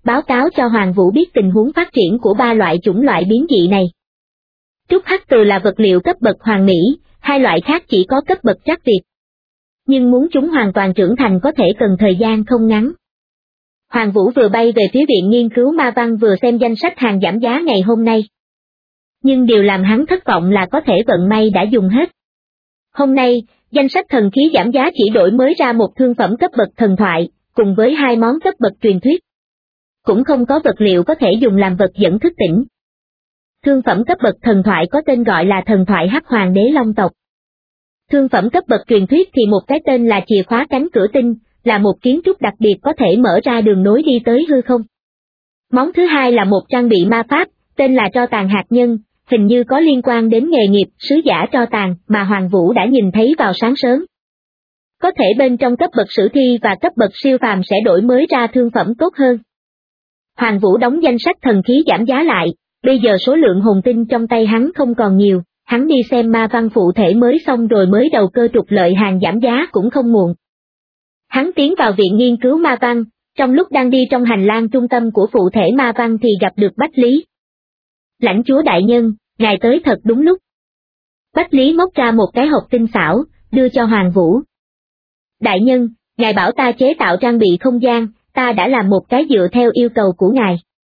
báo cáo cho Hoàng Vũ biết tình huống phát triển của ba loại chủng loại biến dị này. Trúc hắc từ là vật liệu cấp bậc hoàn mỹ, hai loại khác chỉ có cấp bậc trắc việt. Nhưng muốn chúng hoàn toàn trưởng thành có thể cần thời gian không ngắn. Hoàng Vũ vừa bay về phía Viện Nghiên cứu Ma Văn vừa xem danh sách hàng giảm giá ngày hôm nay. Nhưng điều làm hắn thất vọng là có thể vận may đã dùng hết. Hôm nay, danh sách thần khí giảm giá chỉ đổi mới ra một thương phẩm cấp bậc thần thoại, cùng với hai món cấp bậc truyền thuyết. Cũng không có vật liệu có thể dùng làm vật dẫn thức tỉnh. Thương phẩm cấp bậc thần thoại có tên gọi là thần thoại Hắc Hoàng Đế Long tộc. Thương phẩm cấp bậc truyền thuyết thì một cái tên là chìa khóa cánh cửa tinh, là một kiến trúc đặc biệt có thể mở ra đường nối đi tới hư không. Món thứ hai là một trang bị ma pháp, tên là tro tàn hạt nhân, hình như có liên quan đến nghề nghiệp sứ giả tro tàn mà Hoàng Vũ đã nhìn thấy vào sáng sớm. Có thể bên trong cấp bậc sử thi và cấp bậc siêu phàm sẽ đổi mới ra thương phẩm tốt hơn. Hoàng Vũ đóng danh sách thần khí giảm giá lại, bây giờ số lượng hồn tinh trong tay hắn không còn nhiều, hắn đi xem ma văn phụ thể mới xong rồi mới đầu cơ trục lợi hàng giảm giá cũng không muộn. Hắn tiến vào Viện Nghiên cứu Ma Văn, trong lúc đang đi trong hành lang trung tâm của phụ thể Ma Văn thì gặp được Bách Lý. Lãnh chúa đại nhân, ngài tới thật đúng lúc. Bách Lý móc ra một cái hộp tinh xảo, đưa cho Hoàng Vũ. Đại nhân, ngài bảo ta chế tạo trang bị không gian, ta đã làm một cái dựa theo yêu cầu của ngài.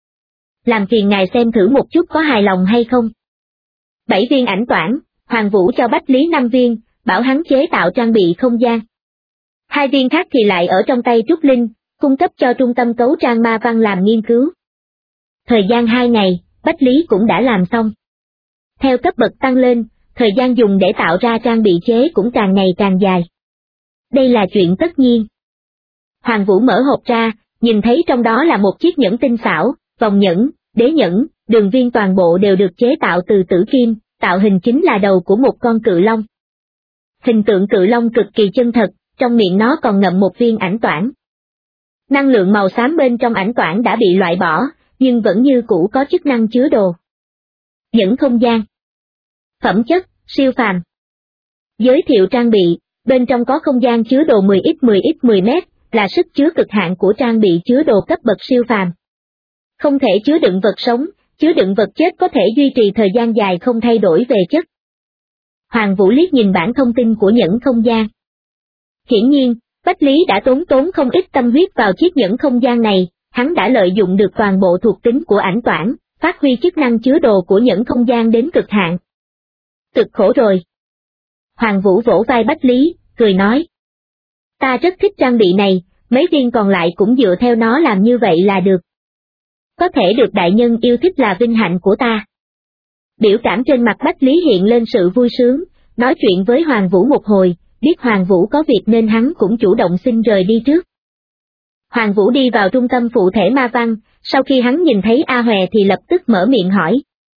Làm phiền ngài xem thử một chút có hài lòng hay không. 7 viên ảnh toản, Hoàng Vũ cho Bách Lý 5 viên, bảo hắn chế tạo trang bị không gian. 2 viên khác thì lại ở trong tay Trúc Linh, cung cấp cho trung tâm cấu trang Ma Văn làm nghiên cứu. Thời gian 2 ngày, Bách Lý cũng đã làm xong. Theo cấp bậc tăng lên, thời gian dùng để tạo ra trang bị chế cũng càng ngày càng dài. Đây là chuyện tất nhiên. Hoàng Vũ mở hộp ra, nhìn thấy trong đó là một chiếc nhẫn tinh xảo, vòng nhẫn, đế nhẫn, đường viên toàn bộ đều được chế tạo từ tử kim, tạo hình chính là đầu của một con cự long. Hình tượng cự long cực kỳ chân thật, trong miệng nó còn ngậm một viên ảnh toản. Năng lượng màu xám bên trong ảnh toản đã bị loại bỏ, nhưng vẫn như cũ có chức năng chứa đồ. Nhẫn không gian. Phẩm chất, siêu phàm. Giới thiệu trang bị, bên trong có không gian chứa đồ 10x10x10 mét, là sức chứa cực hạn của trang bị chứa đồ cấp bậc siêu phàm. Không thể chứa đựng vật sống, chứa đựng vật chết có thể duy trì thời gian dài không thay đổi về chất. Hoàng Vũ liếc nhìn bản thông tin của nhẫn không gian. Hiển nhiên, Bách Lý đã tốn không ít tâm huyết vào chiếc nhẫn không gian này, hắn đã lợi dụng được toàn bộ thuộc tính của ảnh toản, phát huy chức năng chứa đồ của nhẫn không gian đến cực hạn. Cực khổ rồi. Hoàng Vũ vỗ vai Bách Lý, cười nói. Ta rất thích trang bị này, mấy viên còn lại cũng dựa theo nó làm như vậy là được. Có thể được đại nhân yêu thích là vinh hạnh của ta. Biểu cảm trên mặt Bách Lý hiện lên sự vui sướng, nói chuyện với Hoàng Vũ một hồi, biết Hoàng Vũ có việc nên hắn cũng chủ động xin rời đi trước. Hoàng Vũ đi vào trung tâm phụ thể Ma Văn, sau khi hắn nhìn thấy A Hòe thì lập tức mở miệng hỏi.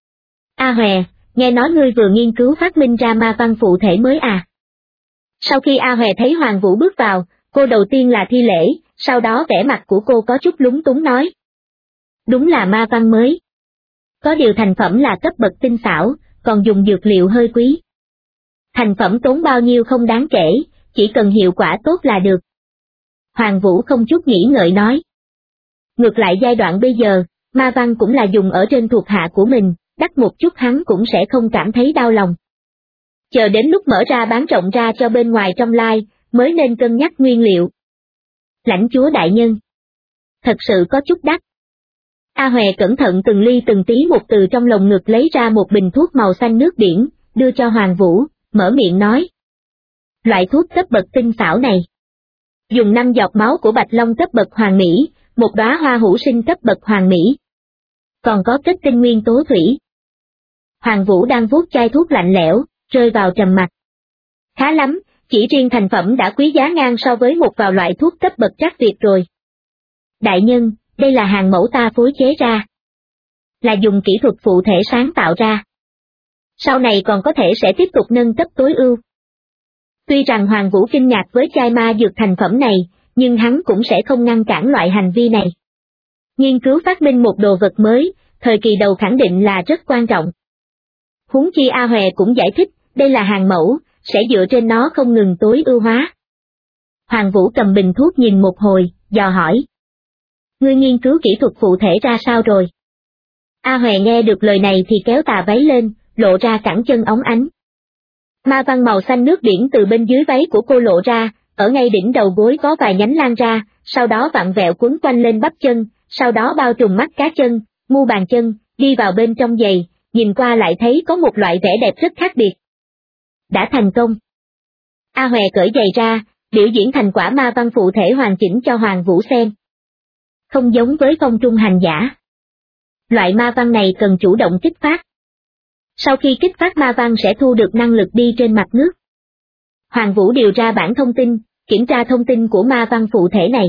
A Hòe, nghe nói ngươi vừa nghiên cứu phát minh ra Ma Văn phụ thể mới à? Sau khi A Hòe thấy Hoàng Vũ bước vào, cô đầu tiên là thi lễ, sau đó vẻ mặt của cô có chút lúng túng nói. Đúng là Ma Văn mới. Có điều thành phẩm là cấp bậc tinh xảo, còn dùng dược liệu hơi quý. Thành phẩm tốn bao nhiêu không đáng kể, chỉ cần hiệu quả tốt là được. Hoàng Vũ không chút nghĩ ngợi nói. Ngược lại giai đoạn bây giờ, Ma Văn cũng là dùng ở trên thuộc hạ của mình, đắt một chút hắn cũng sẽ không cảm thấy đau lòng. Chờ đến lúc mở ra bán rộng ra cho bên ngoài trong lai, mới nên cân nhắc nguyên liệu. Lãnh chúa đại nhân. Thật sự có chút đắt. A Hòe cẩn thận từng ly từng tí một từ trong lồng ngực lấy ra một bình thuốc màu xanh nước biển, đưa cho Hoàng Vũ, mở miệng nói. Loại thuốc cấp bậc tinh xảo này. Dùng 5 giọt máu của Bạch Long cấp bậc hoàng mỹ, một đóa hoa hữu sinh cấp bậc hoàng mỹ. Còn có kết tinh nguyên tố thủy. Hoàng Vũ đang vuốt chai thuốc lạnh lẽo, rơi vào trầm mặc. Khá lắm, chỉ riêng thành phẩm đã quý giá ngang so với một vài loại thuốc cấp bậc trắc việt rồi. Đại nhân, đây là hàng mẫu ta phối chế ra. Là dùng kỹ thuật phụ thể sáng tạo ra. Sau này còn có thể sẽ tiếp tục nâng cấp tối ưu. Tuy rằng Hoàng Vũ kinh ngạc với chai ma dược thành phẩm này, nhưng hắn cũng sẽ không ngăn cản loại hành vi này. Nghiên cứu phát minh một đồ vật mới, thời kỳ đầu khẳng định là rất quan trọng. Huống chi A Hòe cũng giải thích, đây là hàng mẫu, sẽ dựa trên nó không ngừng tối ưu hóa. Hoàng Vũ cầm bình thuốc nhìn một hồi, dò hỏi. Ngươi nghiên cứu kỹ thuật phụ thể ra sao rồi? A Hòe nghe được lời này thì kéo tà váy lên, lộ ra cẳng chân óng ánh. Ma văn màu xanh nước biển từ bên dưới váy của cô lộ ra, ở ngay đỉnh đầu gối có vài nhánh lan ra, sau đó vặn vẹo quấn quanh lên bắp chân, sau đó bao trùm mắt cá chân, mu bàn chân, đi vào bên trong giày, nhìn qua lại thấy có một loại vẻ đẹp rất khác biệt. Đã thành công. A Hòe cởi giày ra, biểu diễn thành quả ma văn phụ thể hoàn chỉnh cho Hoàng Vũ xem. Không giống với phong trung hành giả. Loại ma văn này cần chủ động kích phát. Sau khi kích phát ma văn sẽ thu được năng lực đi trên mặt nước. Hoàng Vũ điều ra bản thông tin, kiểm tra thông tin của ma văn phụ thể này.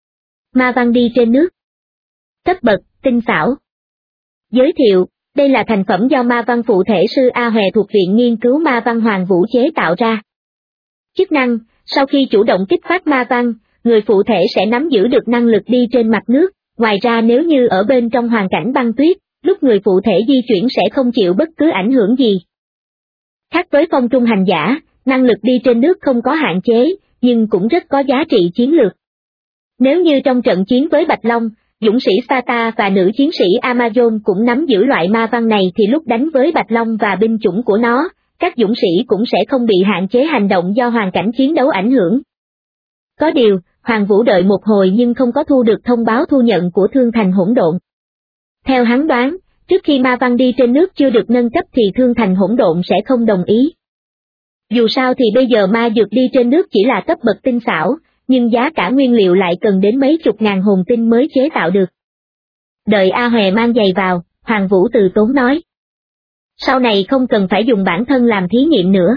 Ma văn đi trên nước. Cấp bậc, tinh xảo. Giới thiệu, đây là thành phẩm do ma văn phụ thể sư A Hòe thuộc Viện Nghiên cứu Ma văn Hoàng Vũ chế tạo ra. Chức năng, sau khi chủ động kích phát ma văn, người phụ thể sẽ nắm giữ được năng lực đi trên mặt nước, ngoài ra nếu như ở bên trong hoàn cảnh băng tuyết, lúc người phụ thể di chuyển sẽ không chịu bất cứ ảnh hưởng gì. Khác với phong trung hành giả, năng lực đi trên nước không có hạn chế, nhưng cũng rất có giá trị chiến lược. Nếu như trong trận chiến với Bạch Long, dũng sĩ Sparta và nữ chiến sĩ Amazon cũng nắm giữ loại ma văn này thì lúc đánh với Bạch Long và binh chủng của nó, các dũng sĩ cũng sẽ không bị hạn chế hành động do hoàn cảnh chiến đấu ảnh hưởng. Có điều, Hoàng Vũ đợi một hồi nhưng không có thu được thông báo thu nhận của Thương Thành Hỗn Độn. Theo hắn đoán, trước khi ma văn đi trên nước chưa được nâng cấp thì Thương Thành Hỗn Độn sẽ không đồng ý. Dù sao thì bây giờ ma dược đi trên nước chỉ là cấp bậc tinh xảo, nhưng giá cả nguyên liệu lại cần đến mấy chục ngàn hồn tinh mới chế tạo được. Đợi A Hòe mang giày vào, Hoàng Vũ từ tốn nói. Sau này không cần phải dùng bản thân làm thí nghiệm nữa.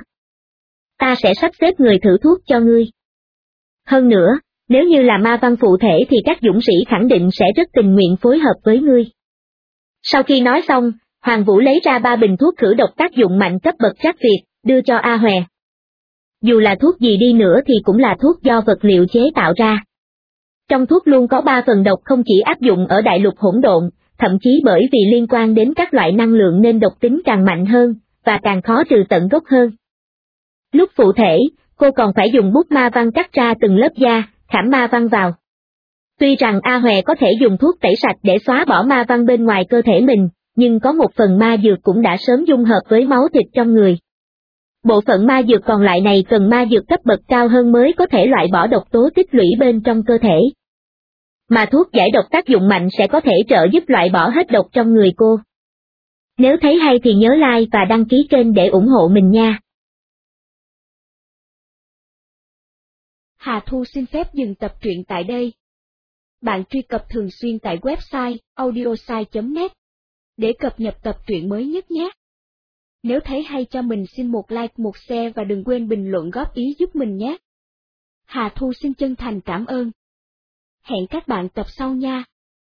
Ta sẽ sắp xếp người thử thuốc cho ngươi. Hơn nữa, nếu như là ma văn phụ thể thì các dũng sĩ khẳng định sẽ rất tình nguyện phối hợp với ngươi. Sau khi nói xong, Hoàng Vũ lấy ra 3 bình thuốc khử độc tác dụng mạnh cấp bậc trắc Việt, đưa cho A Hòe. Dù là thuốc gì đi nữa thì cũng là thuốc do vật liệu chế tạo ra. Trong thuốc luôn có 3 phần độc không chỉ áp dụng ở đại lục hỗn độn, thậm chí bởi vì liên quan đến các loại năng lượng nên độc tính càng mạnh hơn, và càng khó trừ tận gốc hơn. Lúc phụ thể, cô còn phải dùng bút ma văn cắt ra từng lớp da, khảm ma văn vào. Tuy rằng A Hòe có thể dùng thuốc tẩy sạch để xóa bỏ ma văn bên ngoài cơ thể mình, nhưng có một phần ma dược cũng đã sớm dung hợp với máu thịt trong người. Bộ phận ma dược còn lại này cần ma dược cấp bậc cao hơn mới có thể loại bỏ độc tố tích lũy bên trong cơ thể. Mà thuốc giải độc tác dụng mạnh sẽ có thể trợ giúp loại bỏ hết độc trong người cô. Nếu thấy hay thì nhớ like và đăng ký kênh để ủng hộ mình nha. Hà Thu xin phép dừng tập truyện tại đây. Bạn truy cập thường xuyên tại website audiosai.net để cập nhật tập truyện mới nhất nhé. Nếu thấy hay cho mình xin một like, một share và đừng quên bình luận góp ý giúp mình nhé. Hà Thu xin chân thành cảm ơn. Hẹn các bạn tập sau nha.